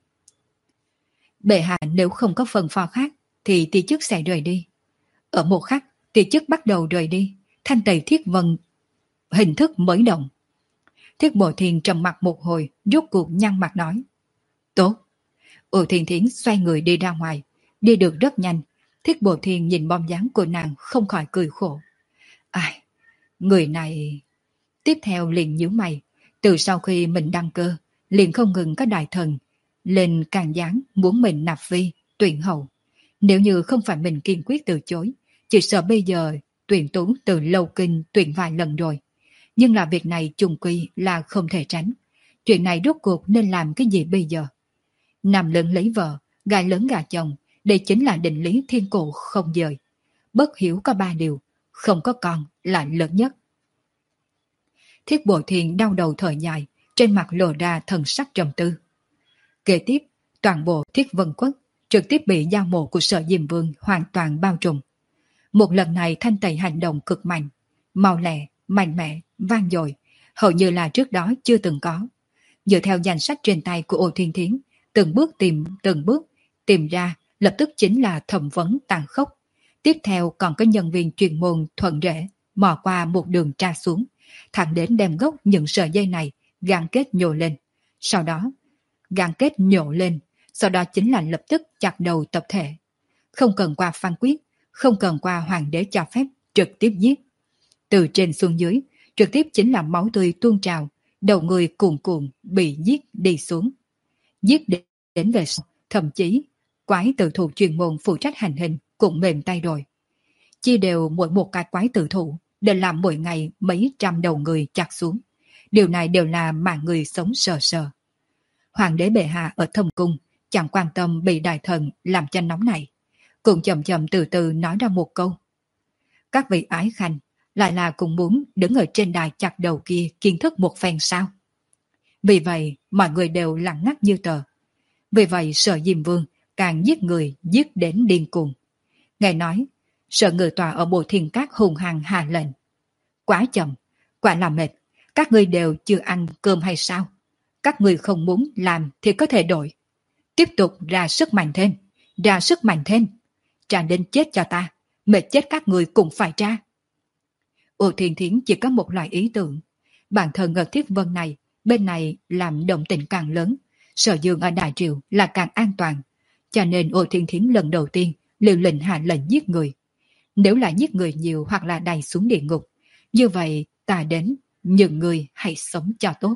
Bệ hạ nếu không có phần phò khác thì tỷ chức sẽ rời đi. Ở một khắc, tỷ chức bắt đầu rời đi, thanh tẩy thiết vân hình thức mới động. Thiết Bộ Thiên trầm mặt một hồi, rốt cuộc nhăn mặt nói. Tốt. Ô Thiên Thiến xoay người đi ra ngoài, đi được rất nhanh. Thiết Bộ Thiên nhìn bóng dáng của nàng không khỏi cười khổ. Ai, người này... Tiếp theo liền nhíu mày, từ sau khi mình đăng cơ, liền không ngừng có đại thần lên càng gián muốn mình nạp vi, tuyển hậu. Nếu như không phải mình kiên quyết từ chối, chỉ sợ bây giờ tuyển tú từ lâu kinh tuyển vài lần rồi. Nhưng là việc này trùng quy là không thể tránh. Chuyện này rốt cuộc nên làm cái gì bây giờ? Nam lớn lấy vợ, gà lớn gà chồng, đây chính là định lý thiên cổ không dời. Bất hiếu có ba điều, không có con là lớn nhất. Thiết Bộ Thiên đau đầu thở dài, trên mặt lộ ra thần sắc trầm tư. Kế tiếp, toàn bộ Thiết Vân Quốc trực tiếp bị giao mộ của Sở Diêm Vương hoàn toàn bao trùm. Một lần này thanh tẩy hành động cực mạnh, mau lẹ, mạnh mẽ, vang dội, hầu như là trước đó chưa từng có. Dựa theo danh sách trên tay của Ô Thiên Thiến, từng bước tìm, từng bước tìm ra, lập tức chính là thẩm vấn tàn khốc. Tiếp theo còn có nhân viên chuyên môn thuận rễ, mò qua một đường tra xuống, thẳng đến đem gốc những sợi dây này gắn kết nhổ lên. Sau đó, gắn kết nhổ lên, sau đó chính là lập tức chặt đầu tập thể. Không cần qua phán quyết, không cần qua hoàng đế cho phép, trực tiếp giết. Từ trên xuống dưới, trực tiếp chính là máu tươi tuôn trào, đầu người cuồn cuộn bị giết đi xuống. Giết đến về sau, thậm chí quái tử thủ chuyên môn phụ trách hành hình cũng mềm tay rồi. Chia đều mỗi một cái quái tử thủ để làm mỗi ngày mấy trăm đầu người chặt xuống. Điều này đều là mạng người sống sờ sờ. Hoàng đế bệ hạ ở thâm cung chẳng quan tâm bị đại thần làm cho nóng này, cũng chậm chậm từ từ nói ra một câu. Các vị ái khanh lại là cũng muốn đứng ở trên đài chặt đầu kia kiến thức một phen sao? Vì vậy mọi người đều lặng ngắt như tờ. Vì vậy Sở Diêm Vương càng giết người giết đến điên cuồng. Ngài nói Sở Ngự Tọa ở Bộ Thiên Các hùng hăng hạ lệnh. Quá chậm, quả là mệt, các ngươi đều chưa ăn cơm hay sao? Các ngươi không muốn làm thì có thể đổi. Tiếp tục ra sức mạnh thêm, ra sức mạnh thêm. Trả đến chết cho ta, mệt chết các ngươi cũng phải ra. Ô Thiên Thiến chỉ có một loại ý tưởng. Bản thân ở Thiết Vân này, bên này làm động tình càng lớn, Sở Dương ở Đại Triều là càng an toàn. Cho nên Ô Thiên Thiến lần đầu tiên liều lệnh hạ lệnh giết người. Nếu là giết người nhiều hoặc là đày xuống địa ngục, như vậy ta đến những người hãy sống cho tốt.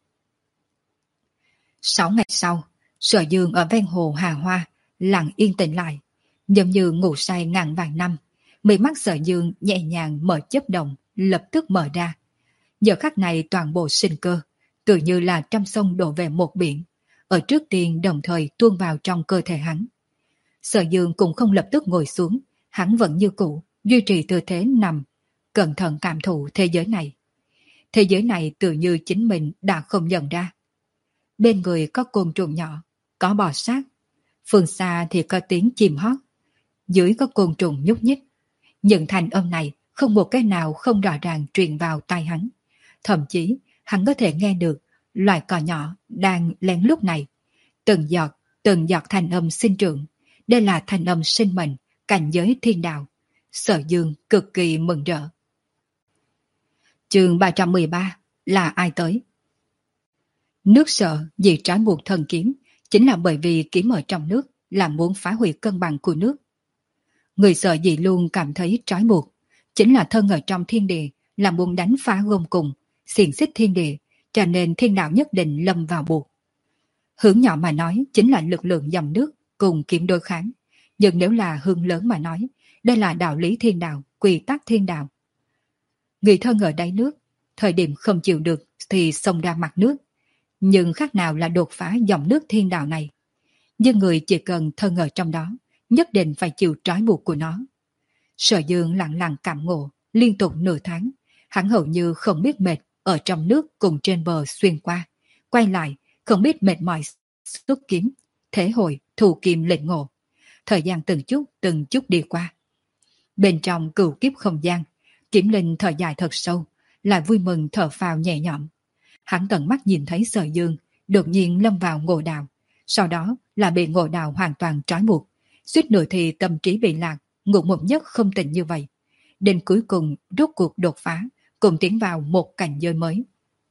Sáu ngày sau, Sở Dương ở ven hồ Hà Hoa lặng yên tĩnh lại, giống như ngủ say ngàn vàng năm. Mí mắt Sở Dương nhẹ nhàng mở chớp động, lập tức mở ra. Giờ khắc này toàn bộ sinh cơ, tự như là trăm sông đổ về một biển, ở trước tiên đồng thời tuôn vào trong cơ thể hắn. Sở Dương cũng không lập tức ngồi xuống, hắn vẫn như cũ, duy trì tư thế nằm, cẩn thận cảm thụ thế giới này. Thế giới này tự như chính mình đã không nhận ra. Bên người có côn trùng nhỏ, có bò sát, phương xa thì có tiếng chim hót, dưới có côn trùng nhúc nhích. Những thanh âm này không một cái nào không rõ ràng truyền vào tai hắn. Thậm chí hắn có thể nghe được loài cò nhỏ đang lén lúc này. Từng giọt, từng giọt thanh âm sinh trưởng. Đây là thanh âm sinh mệnh, cảnh giới thiên đạo. Sở Dương cực kỳ mừng rỡ. Chương ba trăm mười ba là ai tới? Nước sợ vì trói buộc thần kiếm, chính là bởi vì kiếm ở trong nước là muốn phá hủy cân bằng của nước. Người sợ gì luôn cảm thấy trói buộc, chính là thân ở trong thiên địa là muốn đánh phá gông cùng, xiềng xích thiên địa, cho nên thiên đạo nhất định lâm vào buộc. Hướng nhỏ mà nói chính là lực lượng dòng nước cùng kiếm đối kháng, nhưng nếu là hướng lớn mà nói, đây là đạo lý thiên đạo, quy tắc thiên đạo. Người thân ở đáy nước, thời điểm không chịu được thì xông ra mặt nước, nhưng khác nào là đột phá dòng nước thiên đạo này. Nhưng người chỉ cần thân ở trong đó, nhất định phải chịu trói buộc của nó. Sở Dương lặng lặng cảm ngộ, liên tục nửa tháng, hắn hầu như không biết mệt, ở trong nước cùng trên bờ xuyên qua, quay lại, không biết mệt mỏi xuất kiếm, thế hồi, thù kim lệnh ngộ. Thời gian từng chút, từng chút đi qua. Bên trong cửu kiếp không gian, Kiếm Linh thở dài thật sâu, lại vui mừng thở phào nhẹ nhõm. Hắn tận mắt nhìn thấy Sở Dương đột nhiên lâm vào ngộ đạo, sau đó là bị ngộ đạo hoàn toàn trói buộc, suýt nữa thì tâm trí bị lạc, ngục một giấc không tỉnh như vậy. Đến cuối cùng rốt cuộc đột phá, cùng tiến vào một cảnh giới mới.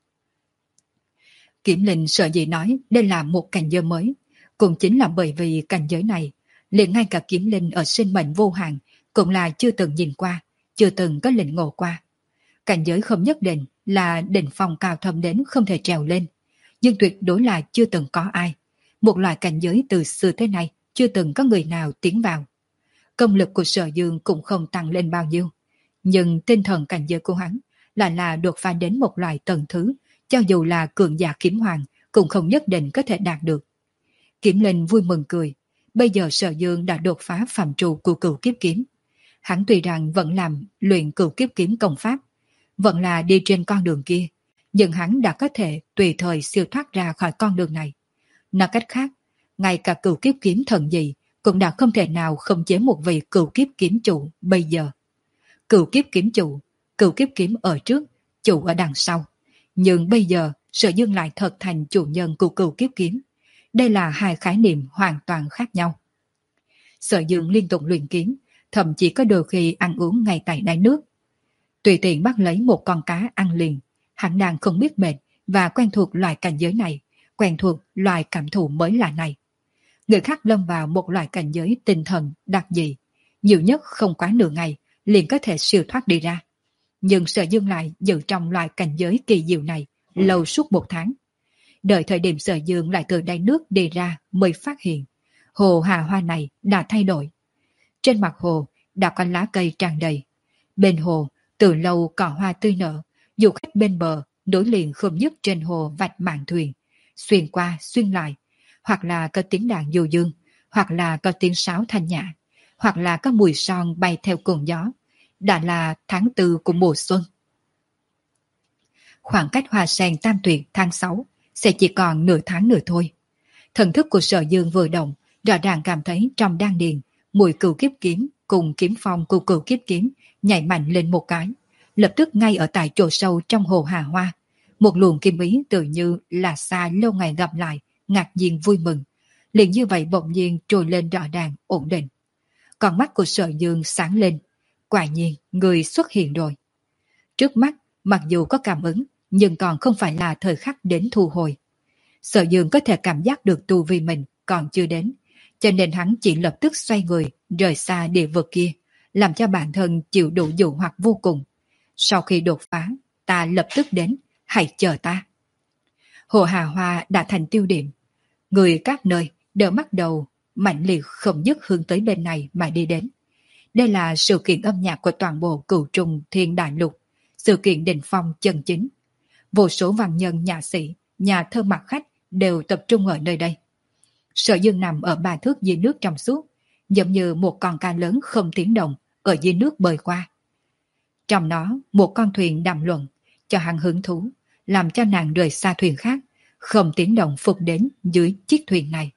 Kiếm Linh sợ gì nói đây là một cảnh giới mới, cũng chính là bởi vì cảnh giới này, liền ngay cả Kiếm Linh ở sinh mệnh vô hạn cũng là chưa từng nhìn qua, chưa từng có lĩnh ngộ qua. Cảnh giới không nhất định là đỉnh phong cao thâm đến không thể trèo lên, nhưng tuyệt đối là chưa từng có ai. Một loại cảnh giới từ xưa tới nay chưa từng có người nào tiến vào. Công lực của Sở Dương cũng không tăng lên bao nhiêu, nhưng tinh thần cảnh giới của hắn lại là đột phá đến một loại tầng thứ, cho dù là cường giả kiếm hoàng cũng không nhất định có thể đạt được. Kiếm Linh vui mừng cười, bây giờ Sở Dương đã đột phá phạm trù của cửu kiếp kiếm. Hắn tuy rằng vẫn làm luyện cửu kiếp kiếm công pháp, vẫn là đi trên con đường kia, nhưng hắn đã có thể tùy thời siêu thoát ra khỏi con đường này. Nói cách khác, ngay cả cửu kiếp kiếm thần gì cũng đã không thể nào khống chế một vị cửu kiếp kiếm chủ bây giờ. Cửu kiếp kiếm chủ, cửu kiếp kiếm ở trước, chủ ở đằng sau. Nhưng bây giờ, Sở Dương lại thật thành chủ nhân của cửu kiếp kiếm. Đây là hai khái niệm hoàn toàn khác nhau. Sở Dương liên tục luyện kiếm, thậm chí có đôi khi ăn uống ngay tại đáy nước. Tùy tiện bắt lấy một con cá ăn liền, hắn đang không biết mệt và quen thuộc loại cảnh giới này, quen thuộc loại cảm thụ mới lạ này. Người khác lâm vào một loại cảnh giới tinh thần đặc dị, nhiều nhất không quá nửa ngày liền có thể siêu thoát đi ra. Nhưng Sở Dương lại giữ trong loại cảnh giới kỳ diệu này lâu suốt một tháng. Đợi thời điểm Sở Dương lại từ đáy nước đi ra mới phát hiện hồ hà hoa này đã thay đổi. Trên mặt hồ đã có lá cây tràn đầy. Bên hồ từ lâu cỏ hoa tươi nở, du khách bên bờ nối liền không dứt trên hồ vạch mạn thuyền, xuyên qua xuyên lại, hoặc là có tiếng đàn du dương, hoặc là có tiếng sáo thanh nhã, hoặc là có mùi son bay theo cồn gió. Đã là tháng tư của mùa xuân. Khoảng cách hoa sen tam tuyệt tháng sáu sẽ chỉ còn nửa tháng nữa thôi. Thần thức của Sở Dương vừa động, rõ ràng cảm thấy trong đan điền mùi cửu kiếp kiếm cùng kiếm phong của cửu kiếp kiếm nhảy mạnh lên một cái. Lập tức ngay ở tại chỗ sâu trong hồ hà hoa, một luồng kim ý tự như là xa lâu ngày gặp lại, ngạc nhiên vui mừng, liền như vậy bỗng nhiên trồi lên rõ ràng ổn định. Con mắt của Sở Dương sáng lên, quả nhiên người xuất hiện rồi. Trước mắt mặc dù có cảm ứng, nhưng còn không phải là thời khắc đến thu hồi. Sở Dương có thể cảm giác được tu vi mình còn chưa đến, cho nên hắn chỉ lập tức xoay người rời xa địa vực kia, làm cho bản thân chịu đủ dụ hoặc vô cùng. Sau khi đột phá, ta lập tức đến, hãy chờ ta. Hồ Hà Hoa đã thành tiêu điểm, người các nơi đều bắt đầu mạnh liệt không dứt hướng tới bên này mà đi đến. Đây là sự kiện âm nhạc của toàn bộ cửu trùng thiên đại lục, sự kiện đỉnh phong chân chính. Vô số văn nhân nhạc sĩ, nhà thơ mặc khách đều tập trung ở nơi đây. Sở Dương nằm ở ba thước dưới nước trong suốt, giống như một con cá lớn không tiếng động ở dưới nước bơi qua. Trong nó một con thuyền đàm luận, cho hắn hứng thú, làm cho nàng rời xa thuyền khác, không tiếng động phục đến dưới chiếc thuyền này.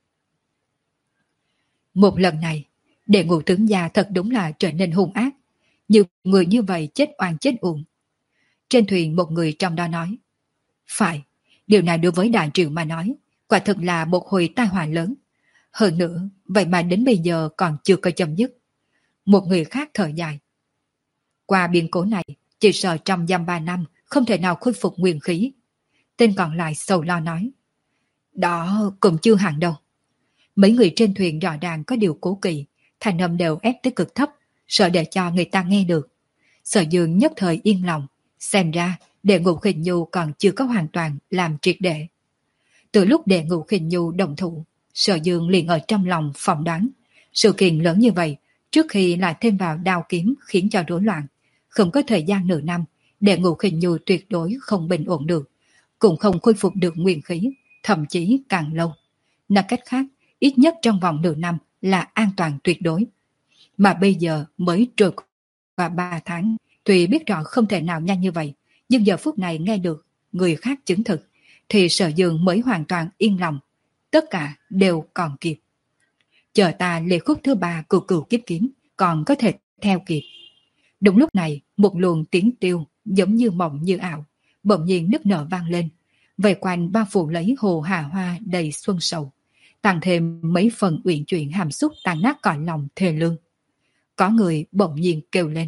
Một lần này, Đệ Ngũ tướng gia thật đúng là trở nên hung ác, nhiều người như vậy chết oan chết uổng. Trên thuyền một người trong đó nói, phải, điều này đối với đại triệu mà nói, quả thực là một hồi tai họa lớn. Hơn nữa, vậy mà đến bây giờ còn chưa có chấm dứt. Một người khác thở dài, qua biến cố này, chỉ sợ trong dăm ba năm không thể nào khôi phục nguyên khí. Tên còn lại sầu lo nói. Đó cũng chưa hẳn đâu. Mấy người trên thuyền rõ ràng có điều cố kỵ, thành âm đều ép tới cực thấp, sợ để cho người ta nghe được. Sở Dương nhất thời yên lòng, xem ra Đệ Ngũ Khinh Nhu còn chưa có hoàn toàn làm triệt để. Từ lúc Đệ Ngũ Khinh Nhu động thủ, Sở Dương liền ở trong lòng phỏng đoán, sự kiện lớn như vậy, trước khi lại thêm vào đao kiếm khiến cho rối loạn, không có thời gian nửa năm, Đệ Ngũ Khinh Nhu tuyệt đối không bình ổn được, cũng không khôi phục được nguyên khí, thậm chí càng lâu. Nói cách khác, ít nhất trong vòng nửa năm là an toàn tuyệt đối. Mà bây giờ mới trôi qua ba tháng, tuy biết rõ không thể nào nhanh như vậy, nhưng giờ phút này nghe được người khác chứng thực, thì Sở Dương mới hoàn toàn yên lòng. Tất cả đều còn kịp. Chờ ta lê khúc thứ ba của Cửu Kiếp Kiếm còn có thể theo kịp. Đúng lúc này, một luồng tiếng tiêu giống như mộng như ảo, bỗng nhiên nức nở vang lên, vây quanh bao phủ lấy hồ hà hoa đầy xuân sầu, tăng thêm mấy phần uyển chuyển hàm xúc tan nát cõi lòng thề lương. Có người bỗng nhiên kêu lên.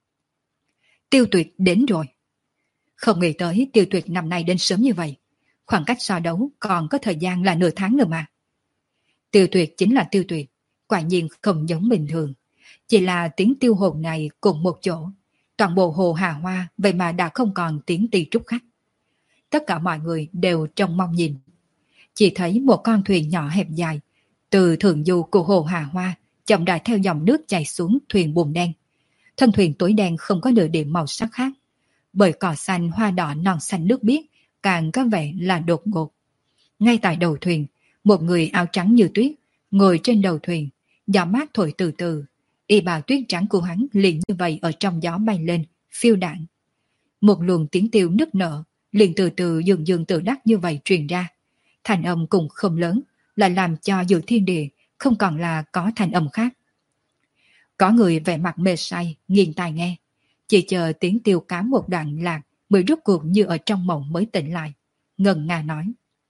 Tiêu Tuyệt đến rồi. Không nghĩ tới Tiêu Tuyệt năm nay đến sớm như vậy. Khoảng cách so đấu còn có thời gian là nửa tháng nữa mà. Tiêu Tuyệt chính là Tiêu Tuyệt, quả nhiên không giống bình thường. Chỉ là tiếng tiêu hồn này cùng một chỗ, toàn bộ hồ hà hoa vậy mà đã không còn tiếng ti trúc khác. Tất cả mọi người đều trông mong nhìn. Chỉ thấy một con thuyền nhỏ hẹp dài, từ thượng du của hồ hà hoa, chậm rãi theo dòng nước chảy xuống thuyền buồm đen. Thân thuyền tối đen không có nửa điểm màu sắc khác, bởi cỏ xanh hoa đỏ non xanh nước biếc càng có vẻ là đột ngột. Ngay tại đầu thuyền, một người áo trắng như tuyết ngồi trên đầu thuyền, gió mát thổi từ từ, y bào tuyết trắng của hắn liền như vậy ở trong gió bay lên, phiêu đạn. Một luồng tiếng tiêu nức nở liền từ từ dường dường tự đắc như vậy truyền ra. Thành âm cũng không lớn, lại làm cho giữa thiên địa không còn là có thành âm khác. Có người vẻ mặt mê say, nghiêng tai nghe, chỉ chờ tiếng tiêu cám một đoạn lạc mới rút cuộc như ở trong mộng mới tỉnh lại, ngần ngà nói.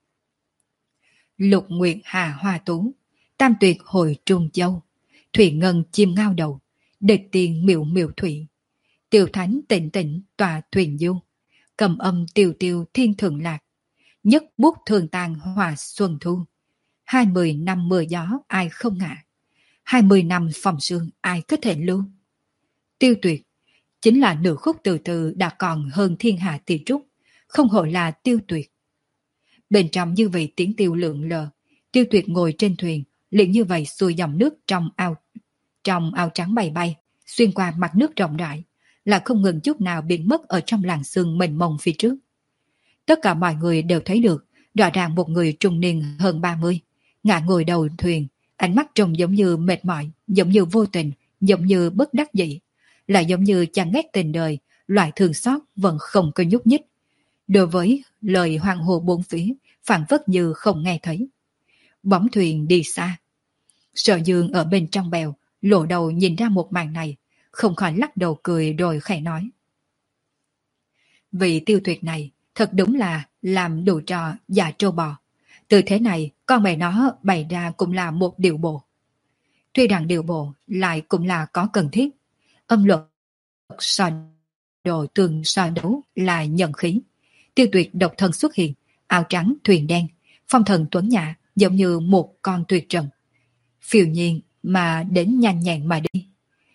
Lục Nguyệt Hà Hoa Tú, Tam Tuyệt hồi Trung Châu, Thủy Ngân chim ngao đầu, Địch Tiền miệu miệu thủy, Tiêu Thánh tịnh tịnh tòa thuyền du, Cầm âm tiêu tiêu thiên thường lạc, Nhất bút thường tàn hòa xuân thu, Hai mươi năm mưa gió ai không ngại, Hai mươi năm phòng sương ai có thể lưu. Tiêu Tuyệt chính là nửa khúc từ từ đã còn hơn thiên hạ tỷ trúc, không hổ là Tiêu Tuyệt. Bên trong như vậy tiếng tiêu lượng lờ, Tiêu Tuyệt ngồi trên thuyền, liền như vậy xuôi dòng nước trong ao, trong ao trắng bay bay, xuyên qua mặt nước rộng rãi, là không ngừng chút nào biến mất ở trong làn sương mênh mông phía trước. Tất cả mọi người đều thấy được, rõ ràng một người trung niên hơn ba mươi, ngã ngồi đầu thuyền, ánh mắt trông giống như mệt mỏi, giống như vô tình, giống như bất đắc dĩ, lại giống như chán ghét tình đời, loại thương xót vẫn không có nhúc nhích. Đối với lời hoàng hồ bốn phía, phảng phất như không nghe thấy. Bóng thuyền đi xa. Sở Dương ở bên trong bèo, lộ đầu nhìn ra một màn này, không khỏi lắc đầu cười rồi khẽ nói. Vị Tiêu Tuyệt này, thật đúng là làm đủ trò giả trâu bò. Từ thế này, con mẹ nó bày ra cũng là một điều bộ. Tuy rằng điều bộ lại cũng là có cần thiết. Âm luật so đồ tương so đấu là nhận khí. Tiêu Tuyệt độc thân xuất hiện, áo trắng thuyền đen, phong thần tuấn nhã giống như một con tuyệt trần. Phiêu nhiên mà đến nhanh nhẹn mà đi.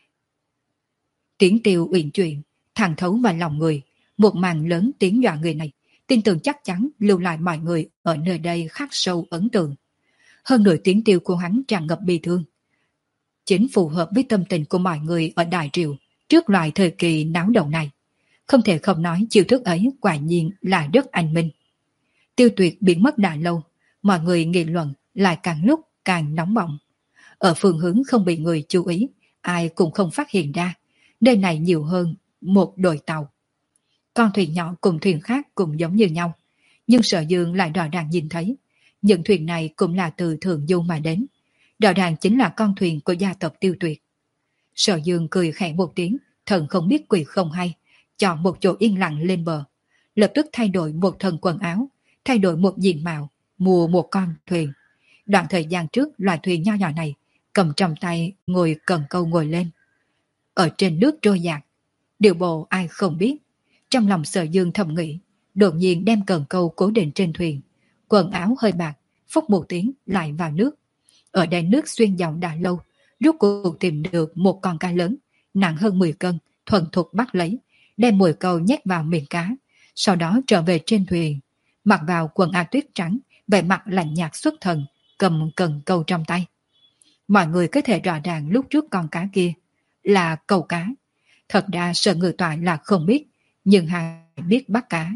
Tiếng tiêu uyển chuyển, thẳng thấu vào lòng người, một màn lớn tiếng dọa người này, tin tưởng chắc chắn lưu lại mọi người ở nơi đây khắc sâu ấn tượng. Hơn nữa tiếng tiêu của hắn tràn ngập bi thương. Chính phù hợp với tâm tình của mọi người ở Đại Triều trước loại thời kỳ náo động này. Không thể không nói chiêu thức ấy quả nhiên là rất anh minh. Tiêu Tuyệt biến mất đã lâu, mọi người nghị luận lại càng lúc càng nóng bỏng. Ở phương hướng không bị người chú ý, ai cũng không phát hiện ra, nơi này nhiều hơn một đội tàu. Con thuyền nhỏ cùng thuyền khác cũng giống như nhau, nhưng Sở Dương lại rõ ràng nhìn thấy, những thuyền này cũng là từ Thượng Du mà đến, rõ ràng chính là con thuyền của gia tộc Tiêu Tuyệt. Sở Dương cười khẽ một tiếng, thần không biết quỷ không hay, chọn một chỗ yên lặng lên bờ, lập tức thay đổi một thân quần áo, thay đổi một diện mạo, mua một con thuyền. Đoạn thời gian trước, loài thuyền nho nhỏ này cầm trong tay ngồi cần câu ngồi lên. Ở trên nước trôi dạt, điều bộ ai không biết. Trong lòng Sở Dương thầm nghĩ, đột nhiên đem cần câu cố định trên thuyền. Quần áo hơi bạc, phốc một tiếng lại vào nước. Ở đây nước xuyên dòng đã lâu, rốt cuộc tìm được một con cá lớn, nặng hơn mười cân, thuần thục bắt lấy, đem mồi câu nhét vào miệng cá, sau đó trở về trên thuyền, mặc vào quần áo tuyết trắng, vẻ mặt lạnh nhạt xuất thần, cầm cần câu trong tay. Mọi người có thể rõ ràng lúc trước con cá kia là câu cá. Thật ra Sở Ngự Tọa là không biết, nhưng hắn biết bắt cá.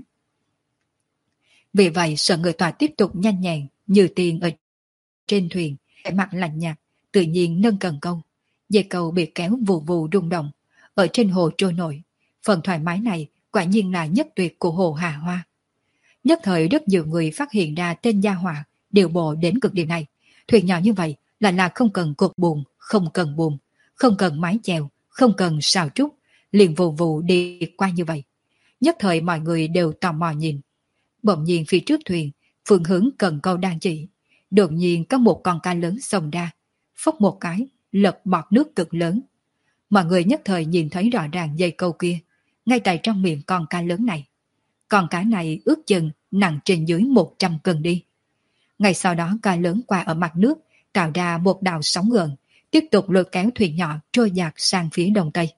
Vì vậy Sở Ngự Tọa tiếp tục nhanh nhẹn như tiền ở trên thuyền, vẻ mặt lạnh nhạt, tự nhiên nâng cần câu. Dây câu bị kéo vù vù rung động, ở trên hồ trôi nổi. Phần thoải mái này quả nhiên là nhất tuyệt của hồ Hà Hoa. Nhất thời rất nhiều người phát hiện ra tên gia hỏa điều bộ đến cực điểm này. Thuyền nhỏ như vậy là là không cần cột buồm, không cần buồm, không cần mái chèo, không cần sào trúc, liền vù vù đi qua như vậy. Nhất thời mọi người đều tò mò nhìn. Bỗng nhiên phía trước thuyền, phương hướng cần câu đang chỉ, đột nhiên có một con cá lớn xông ra, phốc một cái, lật bọt nước cực lớn. Mọi người nhất thời nhìn thấy rõ ràng dây câu kia, ngay tại trong miệng con cá lớn này. Con cá này ước chừng nặng trên dưới một trăm cân đi. Ngay sau đó cá lớn qua ở mặt nước, tạo ra một đạo sóng gần, tiếp tục lôi kéo thuyền nhỏ trôi dạt sang phía đông tây.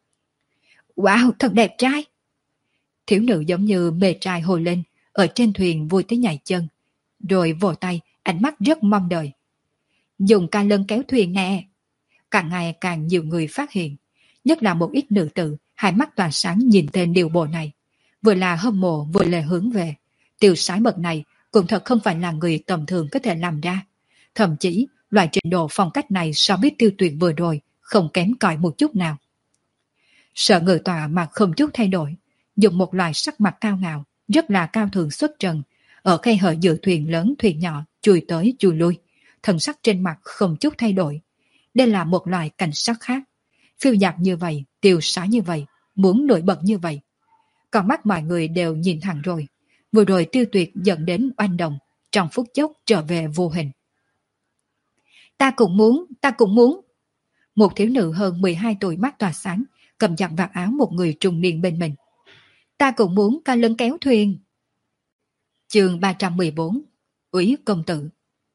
Wow, thật đẹp trai! Thiếu nữ giống như mê trai hồi lên, ở trên thuyền vui tới nhảy chân, rồi vỗ tay, ánh mắt rất mong đợi. Dùng ca lân kéo thuyền nè! Càng ngày càng nhiều người phát hiện, nhất là một ít nữ tử, hai mắt tỏa sáng nhìn tên điều bộ này. Vừa là hâm mộ vừa là hướng về. Tiêu sái bậc này cũng thật không phải là người tầm thường có thể làm ra. Thậm chí, loại trình độ phong cách này so với Tiêu Tuyệt vừa rồi không kém cỏi một chút nào. Sở Ngự Tọa mặt không chút thay đổi, dùng một loại sắc mặt cao ngạo, rất là cao thượng xuất trần, ở khe hở giữa thuyền lớn thuyền nhỏ chui tới chui lui, thần sắc trên mặt không chút thay đổi. Đây là một loại cảnh sắc khác, phiêu dạt như vậy, tiêu sái như vậy, muốn nổi bật như vậy. Còn mắt mọi người đều nhìn thẳng rồi. Vừa rồi Tiêu Tuyệt dẫn đến oanh động, trong phút chốc trở về vô hình. Ta cũng muốn, ta cũng muốn. Một thiếu nữ hơn mười hai tuổi mắt tỏa sáng, cầm chặt vạt áo một người trung niên bên mình. Ta cũng muốn ca lân kéo thuyền. Chương ba trăm mười bốn. Úy công tử.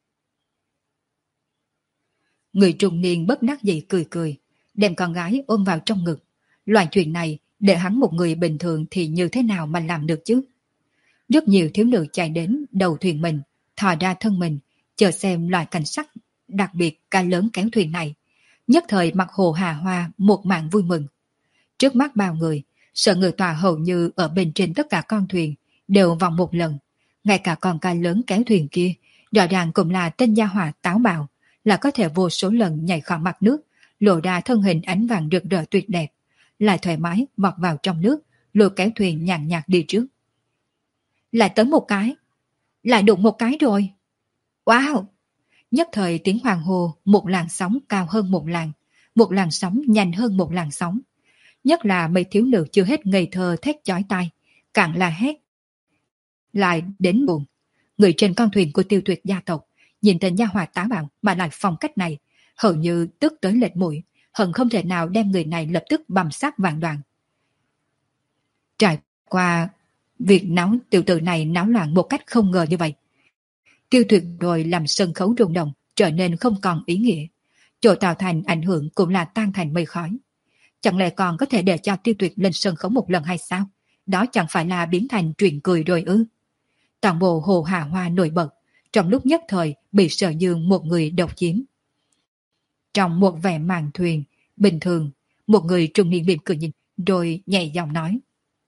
Người trung niên bất đắc dĩ cười cười, đem con gái ôm vào trong ngực. Loại chuyện này, để hắn một người bình thường thì như thế nào mà làm được chứ? Rất nhiều thiếu nữ chạy đến đầu thuyền mình, thò ra thân mình, chờ xem loại cảnh sắc đặc biệt ca lớn kéo thuyền này. Nhất thời mặt hồ Hà Hoa một màn vui mừng. Trước mắt bao người, Sở Ngự Tọa hầu như ở bên trên tất cả con thuyền đều vòng một lần. Ngay cả con ca lớn kéo thuyền kia, rõ ràng cũng là tên gia hỏa táo bạo, là có thể vô số lần nhảy khỏi mặt nước, lộ ra thân hình ánh vàng rực rỡ tuyệt đẹp, lại thoải mái vọt vào trong nước, lôi kéo thuyền nhàn nhạt đi trước. Lại tới một cái, lại đụng một cái rồi. Wow! Nhất thời tiếng hoàng hồ, một làn sóng cao hơn một làn, một làn sóng nhanh hơn một làn sóng. Nhất là mấy thiếu nữ chưa hết ngây thơ thét chói tai, càng là hét. Lại đến buồn. Người trên con thuyền của Tiêu Tuyệt gia tộc, nhìn tên gia hỏa táo bạo mà lại phong cách này, hầu như tức tới lệch mũi, hận không thể nào đem người này lập tức bầm sát vạn đoạn. Trải qua việc náo tiểu tử này náo loạn một cách không ngờ như vậy, Tiêu Tuyệt rồi làm sân khấu rung động, trở nên không còn ý nghĩa. Chỗ tạo thành ảnh hưởng cũng là tan thành mây khói. Chẳng lẽ còn có thể để cho Tiêu Tuyệt lên sân khấu một lần hay sao? Đó chẳng phải là biến thành truyện cười rồi ư? Toàn bộ hồ Hà Hoa nổi bật, trong lúc nhất thời bị Sở Dương một người độc chiếm. Trong một vẻ màn thuyền bình thường, một người trung niên mỉm cười nhìn, rồi nhẹ giọng nói: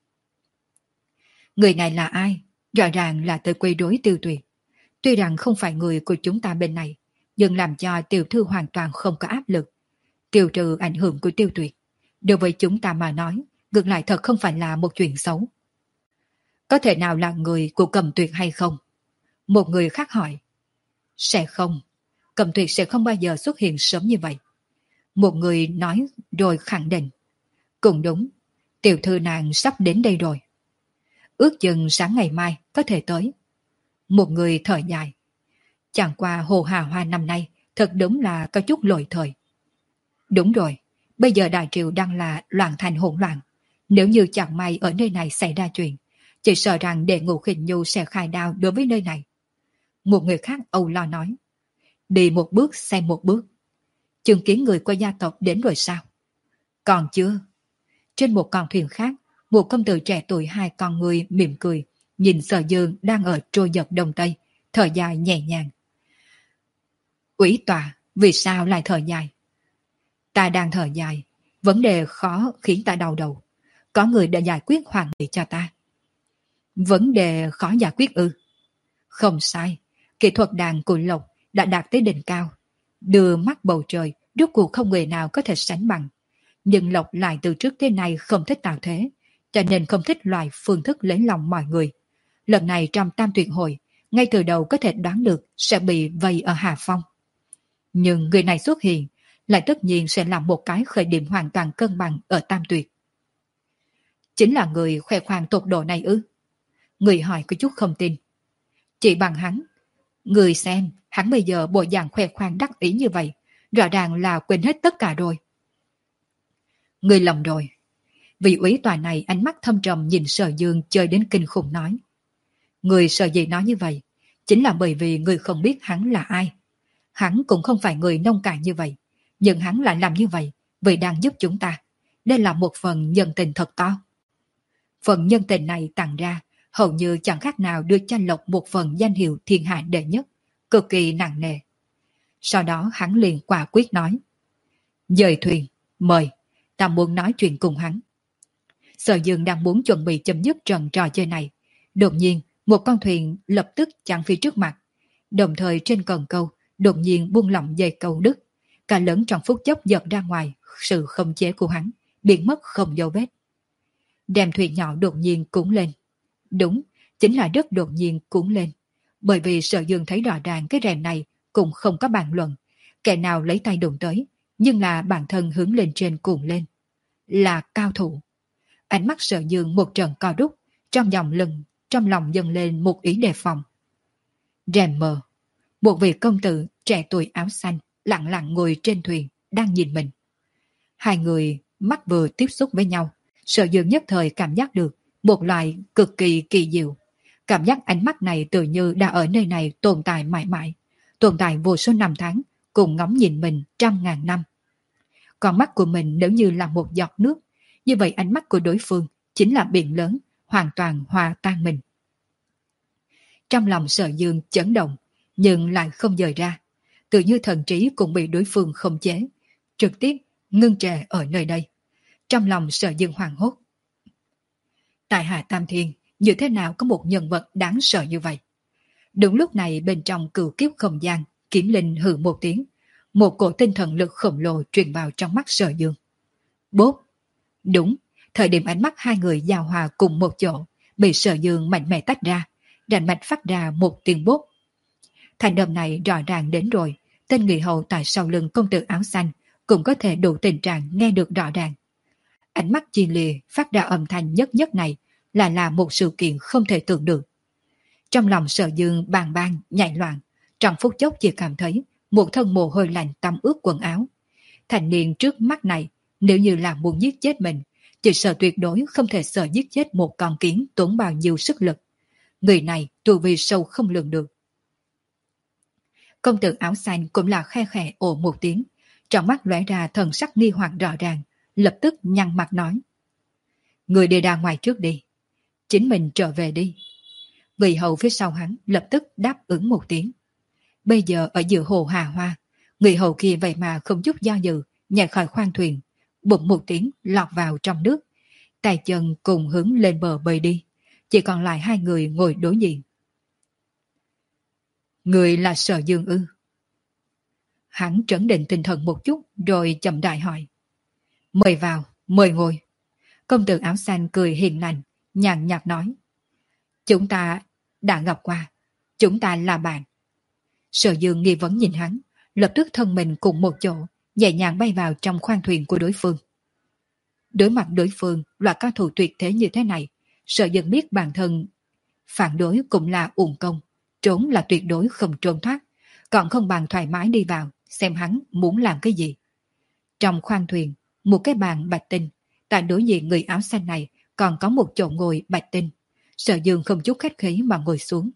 Người này là ai? Rõ ràng là tới quấy rối Tiêu Tuyệt. Tuy rằng không phải người của chúng ta bên này, nhưng làm cho tiểu thư hoàn toàn không có áp lực. Tiêu trừ ảnh hưởng của Tiêu Tuyệt, đối với chúng ta mà nói, ngược lại thật không phải là một chuyện xấu. Có thể nào là người của Cầm Tuyệt hay không? Một người khác hỏi. Sẽ không. Cầm Tuyệt sẽ không bao giờ xuất hiện sớm như vậy. Một người nói rồi khẳng định. Cũng đúng, tiểu thư nàng sắp đến đây rồi. Ước chừng sáng ngày mai có thể tới. Một người thở dài. Chẳng qua hồ Hà Hoa năm nay thật đúng là có chút lỗi thời. Đúng rồi, bây giờ đại triều đang là loạn thành hỗn loạn. Nếu như chẳng may ở nơi này xảy ra chuyện, chỉ sợ rằng Đệ Ngũ Khinh Nhu sẽ khai đao đối với nơi này. Một người khác âu lo nói, đi một bước xem một bước. Chứng kiến người của gia tộc đến rồi sao? Còn chưa. Trên một con thuyền khác, một công tử trẻ tuổi hai con người mỉm cười, nhìn Sở Dương đang ở trôi giật đông tây, thở dài nhẹ nhàng. Ủy tòa, vì sao lại thở dài? Ta đang thở dài, vấn đề khó khiến ta đau đầu. Có người đã giải quyết hoàng nghị cho ta. Vấn đề khó giải quyết ư? Không sai, kỹ thuật đàn của Lộc đã đạt tới đỉnh cao. Đưa mắt bầu trời, rốt cuộc không người nào có thể sánh bằng. Nhưng Lộc lại từ trước tới nay không thích tạo thế, cho nên không thích loại phương thức lấy lòng mọi người. Lần này trong tam tuyệt hội, ngay từ đầu có thể đoán được sẽ bị vây ở Hà Phong. Nhưng người này xuất hiện, lại tất nhiên sẽ làm một cái khởi điểm hoàn toàn cân bằng ở tam tuyệt. Chính là người khoe khoang tột độ này ư? Người hỏi có chút không tin. Chỉ bằng hắn. Người xem, hắn bây giờ bộ dạng khoe khoang đắc ý như vậy, rõ ràng là quên hết tất cả rồi. Người lầm rồi. Vị úy tòa này ánh mắt thâm trầm nhìn Sở Dương chơi đến kinh khủng nói. Người sợ gì nói như vậy? Chính là bởi vì người không biết hắn là ai. Hắn cũng không phải người nông cạn như vậy. Nhưng hắn lại làm như vậy vì đang giúp chúng ta. Đây là một phần nhân tình thật to. Phần nhân tình này tặng ra hầu như chẳng khác nào đưa cho Lộc một phần danh hiệu thiên hạ đệ nhất, cực kỳ nặng nề. Sau đó hắn liền quả quyết nói. Dời thuyền, mời, ta muốn nói chuyện cùng hắn. Sở Dương đang muốn chuẩn bị chấm dứt trận trò chơi này. Đột nhiên, một con thuyền lập tức chặn phía trước mặt. Đồng thời trên cần câu, đột nhiên buông lỏng dây câu đứt. Cả lớn trong phút chốc giật ra ngoài, sự không chế của hắn, biến mất không dấu vết. Rèm thuyền nhỏ đột nhiên cuốn lên. Đúng, chính là đất đột nhiên cuốn lên. Bởi vì Sở Dương thấy rõ ràng cái rèm này cũng không có bàn luận. Kẻ nào lấy tay đụng tới, nhưng là bản thân hướng lên trên cuộn lên. Là cao thủ. Ánh mắt Sở Dương một trận co rút, trong dòng lưng, trong lòng dâng lên một ý đề phòng. Rèm mờ. Một vị công tử trẻ tuổi áo xanh lặng lặng ngồi trên thuyền, đang nhìn mình. Hai người mắt vừa tiếp xúc với nhau, Sở Dương nhất thời cảm giác được một loại cực kỳ kỳ diệu. Cảm giác ánh mắt này tự như đã ở nơi này tồn tại mãi mãi, tồn tại vô số năm tháng, cùng ngóng nhìn mình trăm ngàn năm. Con mắt của mình nếu như là một giọt nước, như vậy ánh mắt của đối phương chính là biển lớn, hoàn toàn hòa tan mình. Trong lòng Sở Dương chấn động, nhưng lại không dời ra. Tự như thần trí cũng bị đối phương khống chế, trực tiếp ngưng trệ ở nơi đây. Trong lòng Sở Dương hoảng hốt. Tại Hạ Tam Thiên, như thế nào có một nhân vật đáng sợ như vậy? Đúng lúc này bên trong cửu kiếp không gian, Kiếm Linh hừ một tiếng. Một cổ tinh thần lực khổng lồ truyền vào trong mắt Sở Dương. Bốp! Đúng, thời điểm ánh mắt hai người giao hòa cùng một chỗ, bị Sở Dương mạnh mẽ tách ra, rành mạch phát ra một tiếng bốp. Thành âm này rõ ràng đến rồi, tên người hầu tại sau lưng công tử áo xanh cũng có thể đủ tình trạng nghe được rõ ràng. Ánh mắt chi lìa phát ra âm thanh nhất nhất này là là một sự kiện không thể tưởng được. Trong lòng Sở Dương bàng bàng nhảy loạn, trong phút chốc chỉ cảm thấy một thân mồ hôi lạnh tắm ướt quần áo. Thành niên trước mắt này, nếu như là muốn giết chết mình, chỉ sợ tuyệt đối không thể sợ giết chết một con kiến tốn bao nhiêu sức lực. Người này tu vi sâu không lường được. Công tử áo xanh cũng là khe khẽ ồ một tiếng, trong mắt lóe ra thần sắc nghi hoặc rõ ràng, lập tức nhăn mặt nói. Người đi ra ngoài trước đi, chính mình trở về đi. Vị hầu phía sau hắn lập tức đáp ứng một tiếng. Bây giờ ở giữa hồ Hà Hoa, người hầu kia vậy mà không chút do dự, nhảy khỏi khoang thuyền, bụm một tiếng lọt vào trong nước, tay chân cùng hướng lên bờ bơi đi, chỉ còn lại hai người ngồi đối diện. Người là Sở Dương ư? Hắn trấn định tinh thần một chút rồi chậm rãi hỏi. Mời vào, mời ngồi. Công tử áo xanh cười hiền lành, nhàn nhạt nói. Chúng ta đã gặp qua, chúng ta là bạn. Sở Dương nghi vấn nhìn hắn, lập tức thân mình cùng một chỗ, nhẹ nhàng bay vào trong khoang thuyền của đối phương. Đối mặt đối phương là cao thủ tuyệt thế như thế này, Sở Dương biết bản thân phản đối cũng là uổng công, trốn là tuyệt đối không trốn thoát, còn không bằng thoải mái đi vào, xem hắn muốn làm cái gì. Trong khoang thuyền, một cái bàn bạch tinh, tại đối diện người áo xanh này còn có một chỗ ngồi bạch tinh. Sở Dương không chút khách khí mà ngồi xuống.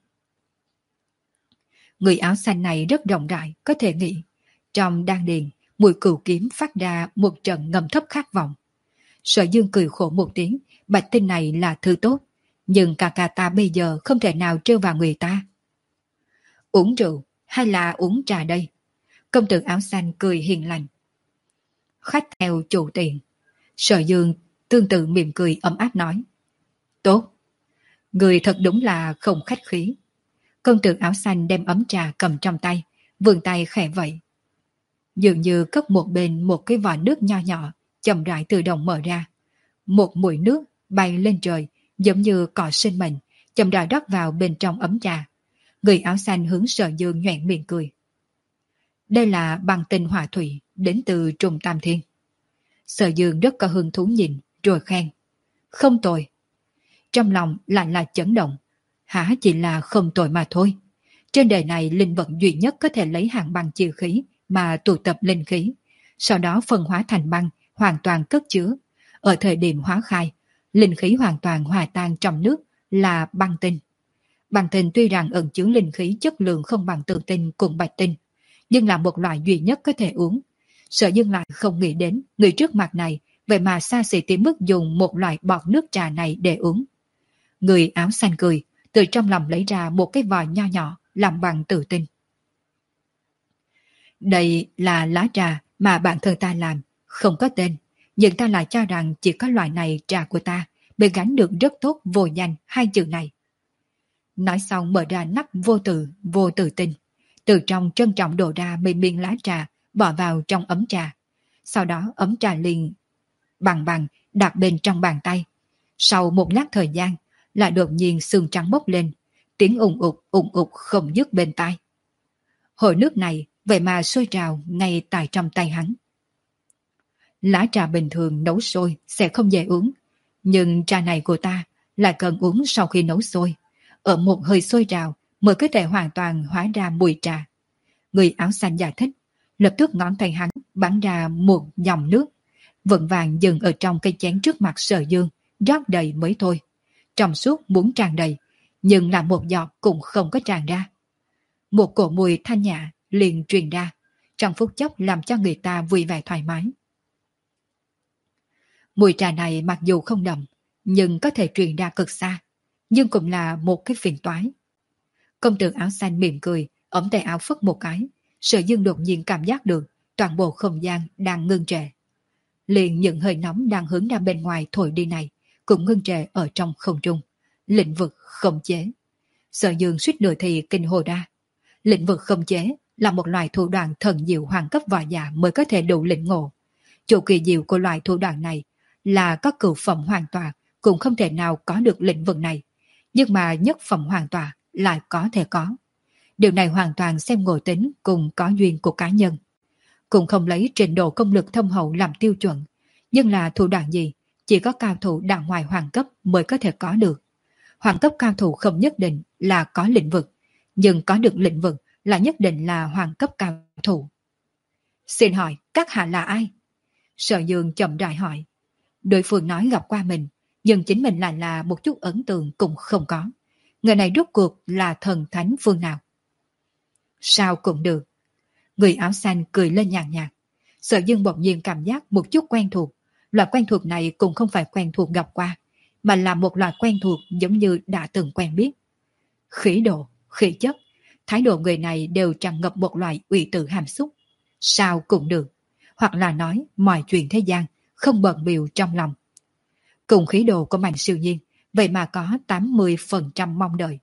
Người áo xanh này rất rộng rãi, có thể nghĩ. Trong đan điền, mùi cừu kiếm phát ra một trận ngầm thấp khát vọng. Sở Dương cười khổ một tiếng, bạch tinh này là thứ tốt, nhưng ca ca ta bây giờ không thể nào trêu vào người ta. Uống rượu hay là uống trà đây? Công tử áo xanh cười hiền lành. Khách theo chủ tiệm. Sở Dương tương tự mỉm cười ấm áp nói. Tốt. Người thật đúng là không khách khí. Công tử áo xanh đem ấm trà cầm trong tay, vươn tay khẽ vậy. Dường như cất một bên một cái vòi nước nho nhỏ, chậm rãi tự động mở ra. Một mũi nước bay lên trời, giống như cỏ sinh mệnh, chậm rãi rót vào bên trong ấm trà. Người áo xanh hướng Sở Dương nhoẻn miệng cười. Đây là băng tinh hỏa thủy đến từ Trùng Tam Thiên. Sở Dương rất có hứng thú nhìn, rồi khen. Không tồi. Trong lòng lại là chấn động. Hả chỉ là không tồi mà thôi. Trên đời này linh vật duy nhất có thể lấy hạng băng chi khí mà tụ tập linh khí, sau đó phân hóa thành băng, hoàn toàn cất chứa. Ở thời điểm hóa khai, linh khí hoàn toàn hòa tan trong nước là băng tinh. Băng tinh tuy rằng ẩn chứa linh khí chất lượng không bằng tường tinh cùng bạch tinh, nhưng là một loại duy nhất có thể uống. Sở Dương lại không nghĩ đến người trước mặt này vậy mà xa xỉ tới mức dùng một loại bọt nước trà này để uống. Người áo xanh cười, từ trong lòng lấy ra một cái vòi nho nhỏ làm bằng tử tinh. Đây là lá trà mà bản thân ta làm, không có tên, nhưng ta lại cho rằng chỉ có loại này trà của ta mới gắn được rất tốt vô danh hai chữ này. Nói xong mở ra nắp vô tử, vô tử tinh, từ trong trân trọng đổ ra mấy miếng lá trà bỏ vào trong ấm trà. Sau đó ấm trà liền bằng bằng đặt bên trong bàn tay. Sau một lát thời gian, lại đột nhiên sương trắng bốc lên, tiếng ùng ục ùng ục không dứt bên tai. Hồ nước này vậy mà sôi trào ngay tại trong tay hắn. Lá trà bình thường nấu sôi sẽ không dễ uống, nhưng trà này của ta lại cần uống sau khi nấu sôi, ở một hơi sôi trào mới có thể hoàn toàn hóa ra mùi trà. Người áo xanh giải thích, lập tức ngón tay hắn bắn ra một dòng nước, vững vàng dừng ở trong cây chén trước mặt Sở Dương, rót đầy mới thôi. Trong suốt muốn tràn đầy, nhưng là một giọt cũng không có tràn ra. Một cổ mùi thanh nhã liền truyền ra, trong phút chốc làm cho người ta vui vẻ thoải mái. Mùi trà này mặc dù không đậm, nhưng có thể truyền ra cực xa, nhưng cũng là một cái phiền toái. Công tử áo xanh mỉm cười, ống tay áo phất một cái, Sở Dương đột nhiên cảm giác được toàn bộ không gian đang ngưng trệ. Liền những hơi nóng đang hướng ra bên ngoài thổi đi này cũng ngưng trệ ở trong không trung. Lĩnh vực khống chế. Sở Dương suýt nửa thì kinh hồ ra. Lĩnh vực khống chế là một loại thủ đoạn thần diệu hoàng cấp võ giả mới có thể đủ lĩnh ngộ. Chỗ kỳ diệu của loại thủ đoạn này là có cửu phẩm hoàn toàn cũng không thể nào có được lĩnh vực này, nhưng mà nhất phẩm hoàn toàn lại có thể có. Điều này hoàn toàn xem ngộ tính cùng có duyên của cá nhân. Cũng không lấy trình độ công lực thâm hậu làm tiêu chuẩn, nhưng là thủ đoạn gì chỉ có cao thủ đẳng ngoài hoàng cấp mới có thể có được. Hoàng cấp cao thủ không nhất định là có lĩnh vực, nhưng có được lĩnh vực là nhất định là hoàng cấp cao thủ. Xin hỏi các hạ là ai? Sở Dương chậm rãi hỏi. Đối phương nói gặp qua mình, nhưng chính mình lại là một chút ấn tượng cũng không có. Người này rốt cuộc là thần thánh phương nào? Sao cũng được. Người áo xanh cười lên nhàn nhạt. Sở Dương bỗng nhiên cảm giác một chút quen thuộc. Loại quen thuộc này cũng không phải quen thuộc gặp qua, mà là một loại quen thuộc giống như đã từng quen biết. Khí độ, khí chất, thái độ người này đều tràn ngập một loại uy tử hàm xúc. Sao cũng được. Hoặc là nói mọi chuyện thế gian không bận bịu trong lòng. Cùng khí độ của Mạnh Siêu Nhiên, vậy mà có tám mươi phần trăm mong đợi.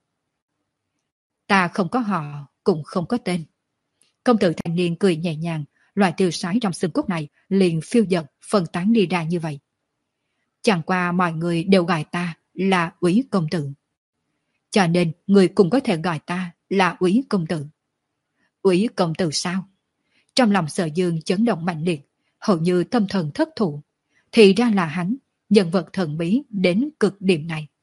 Ta không có họ, cũng không có tên. Công tử thanh niên cười nhẹ nhàng, loại tiêu sái trong xương cốt này liền phiêu dật phân tán đi ra như vậy. Chẳng qua mọi người đều gọi ta là Úy công tử, cho nên người cũng có thể gọi ta là Úy công tử. Úy công tử sao? Trong lòng Sở Dương chấn động mạnh liệt, hầu như tâm thần thất thủ. Thì ra là hắn, nhân vật thần bí đến cực điểm này.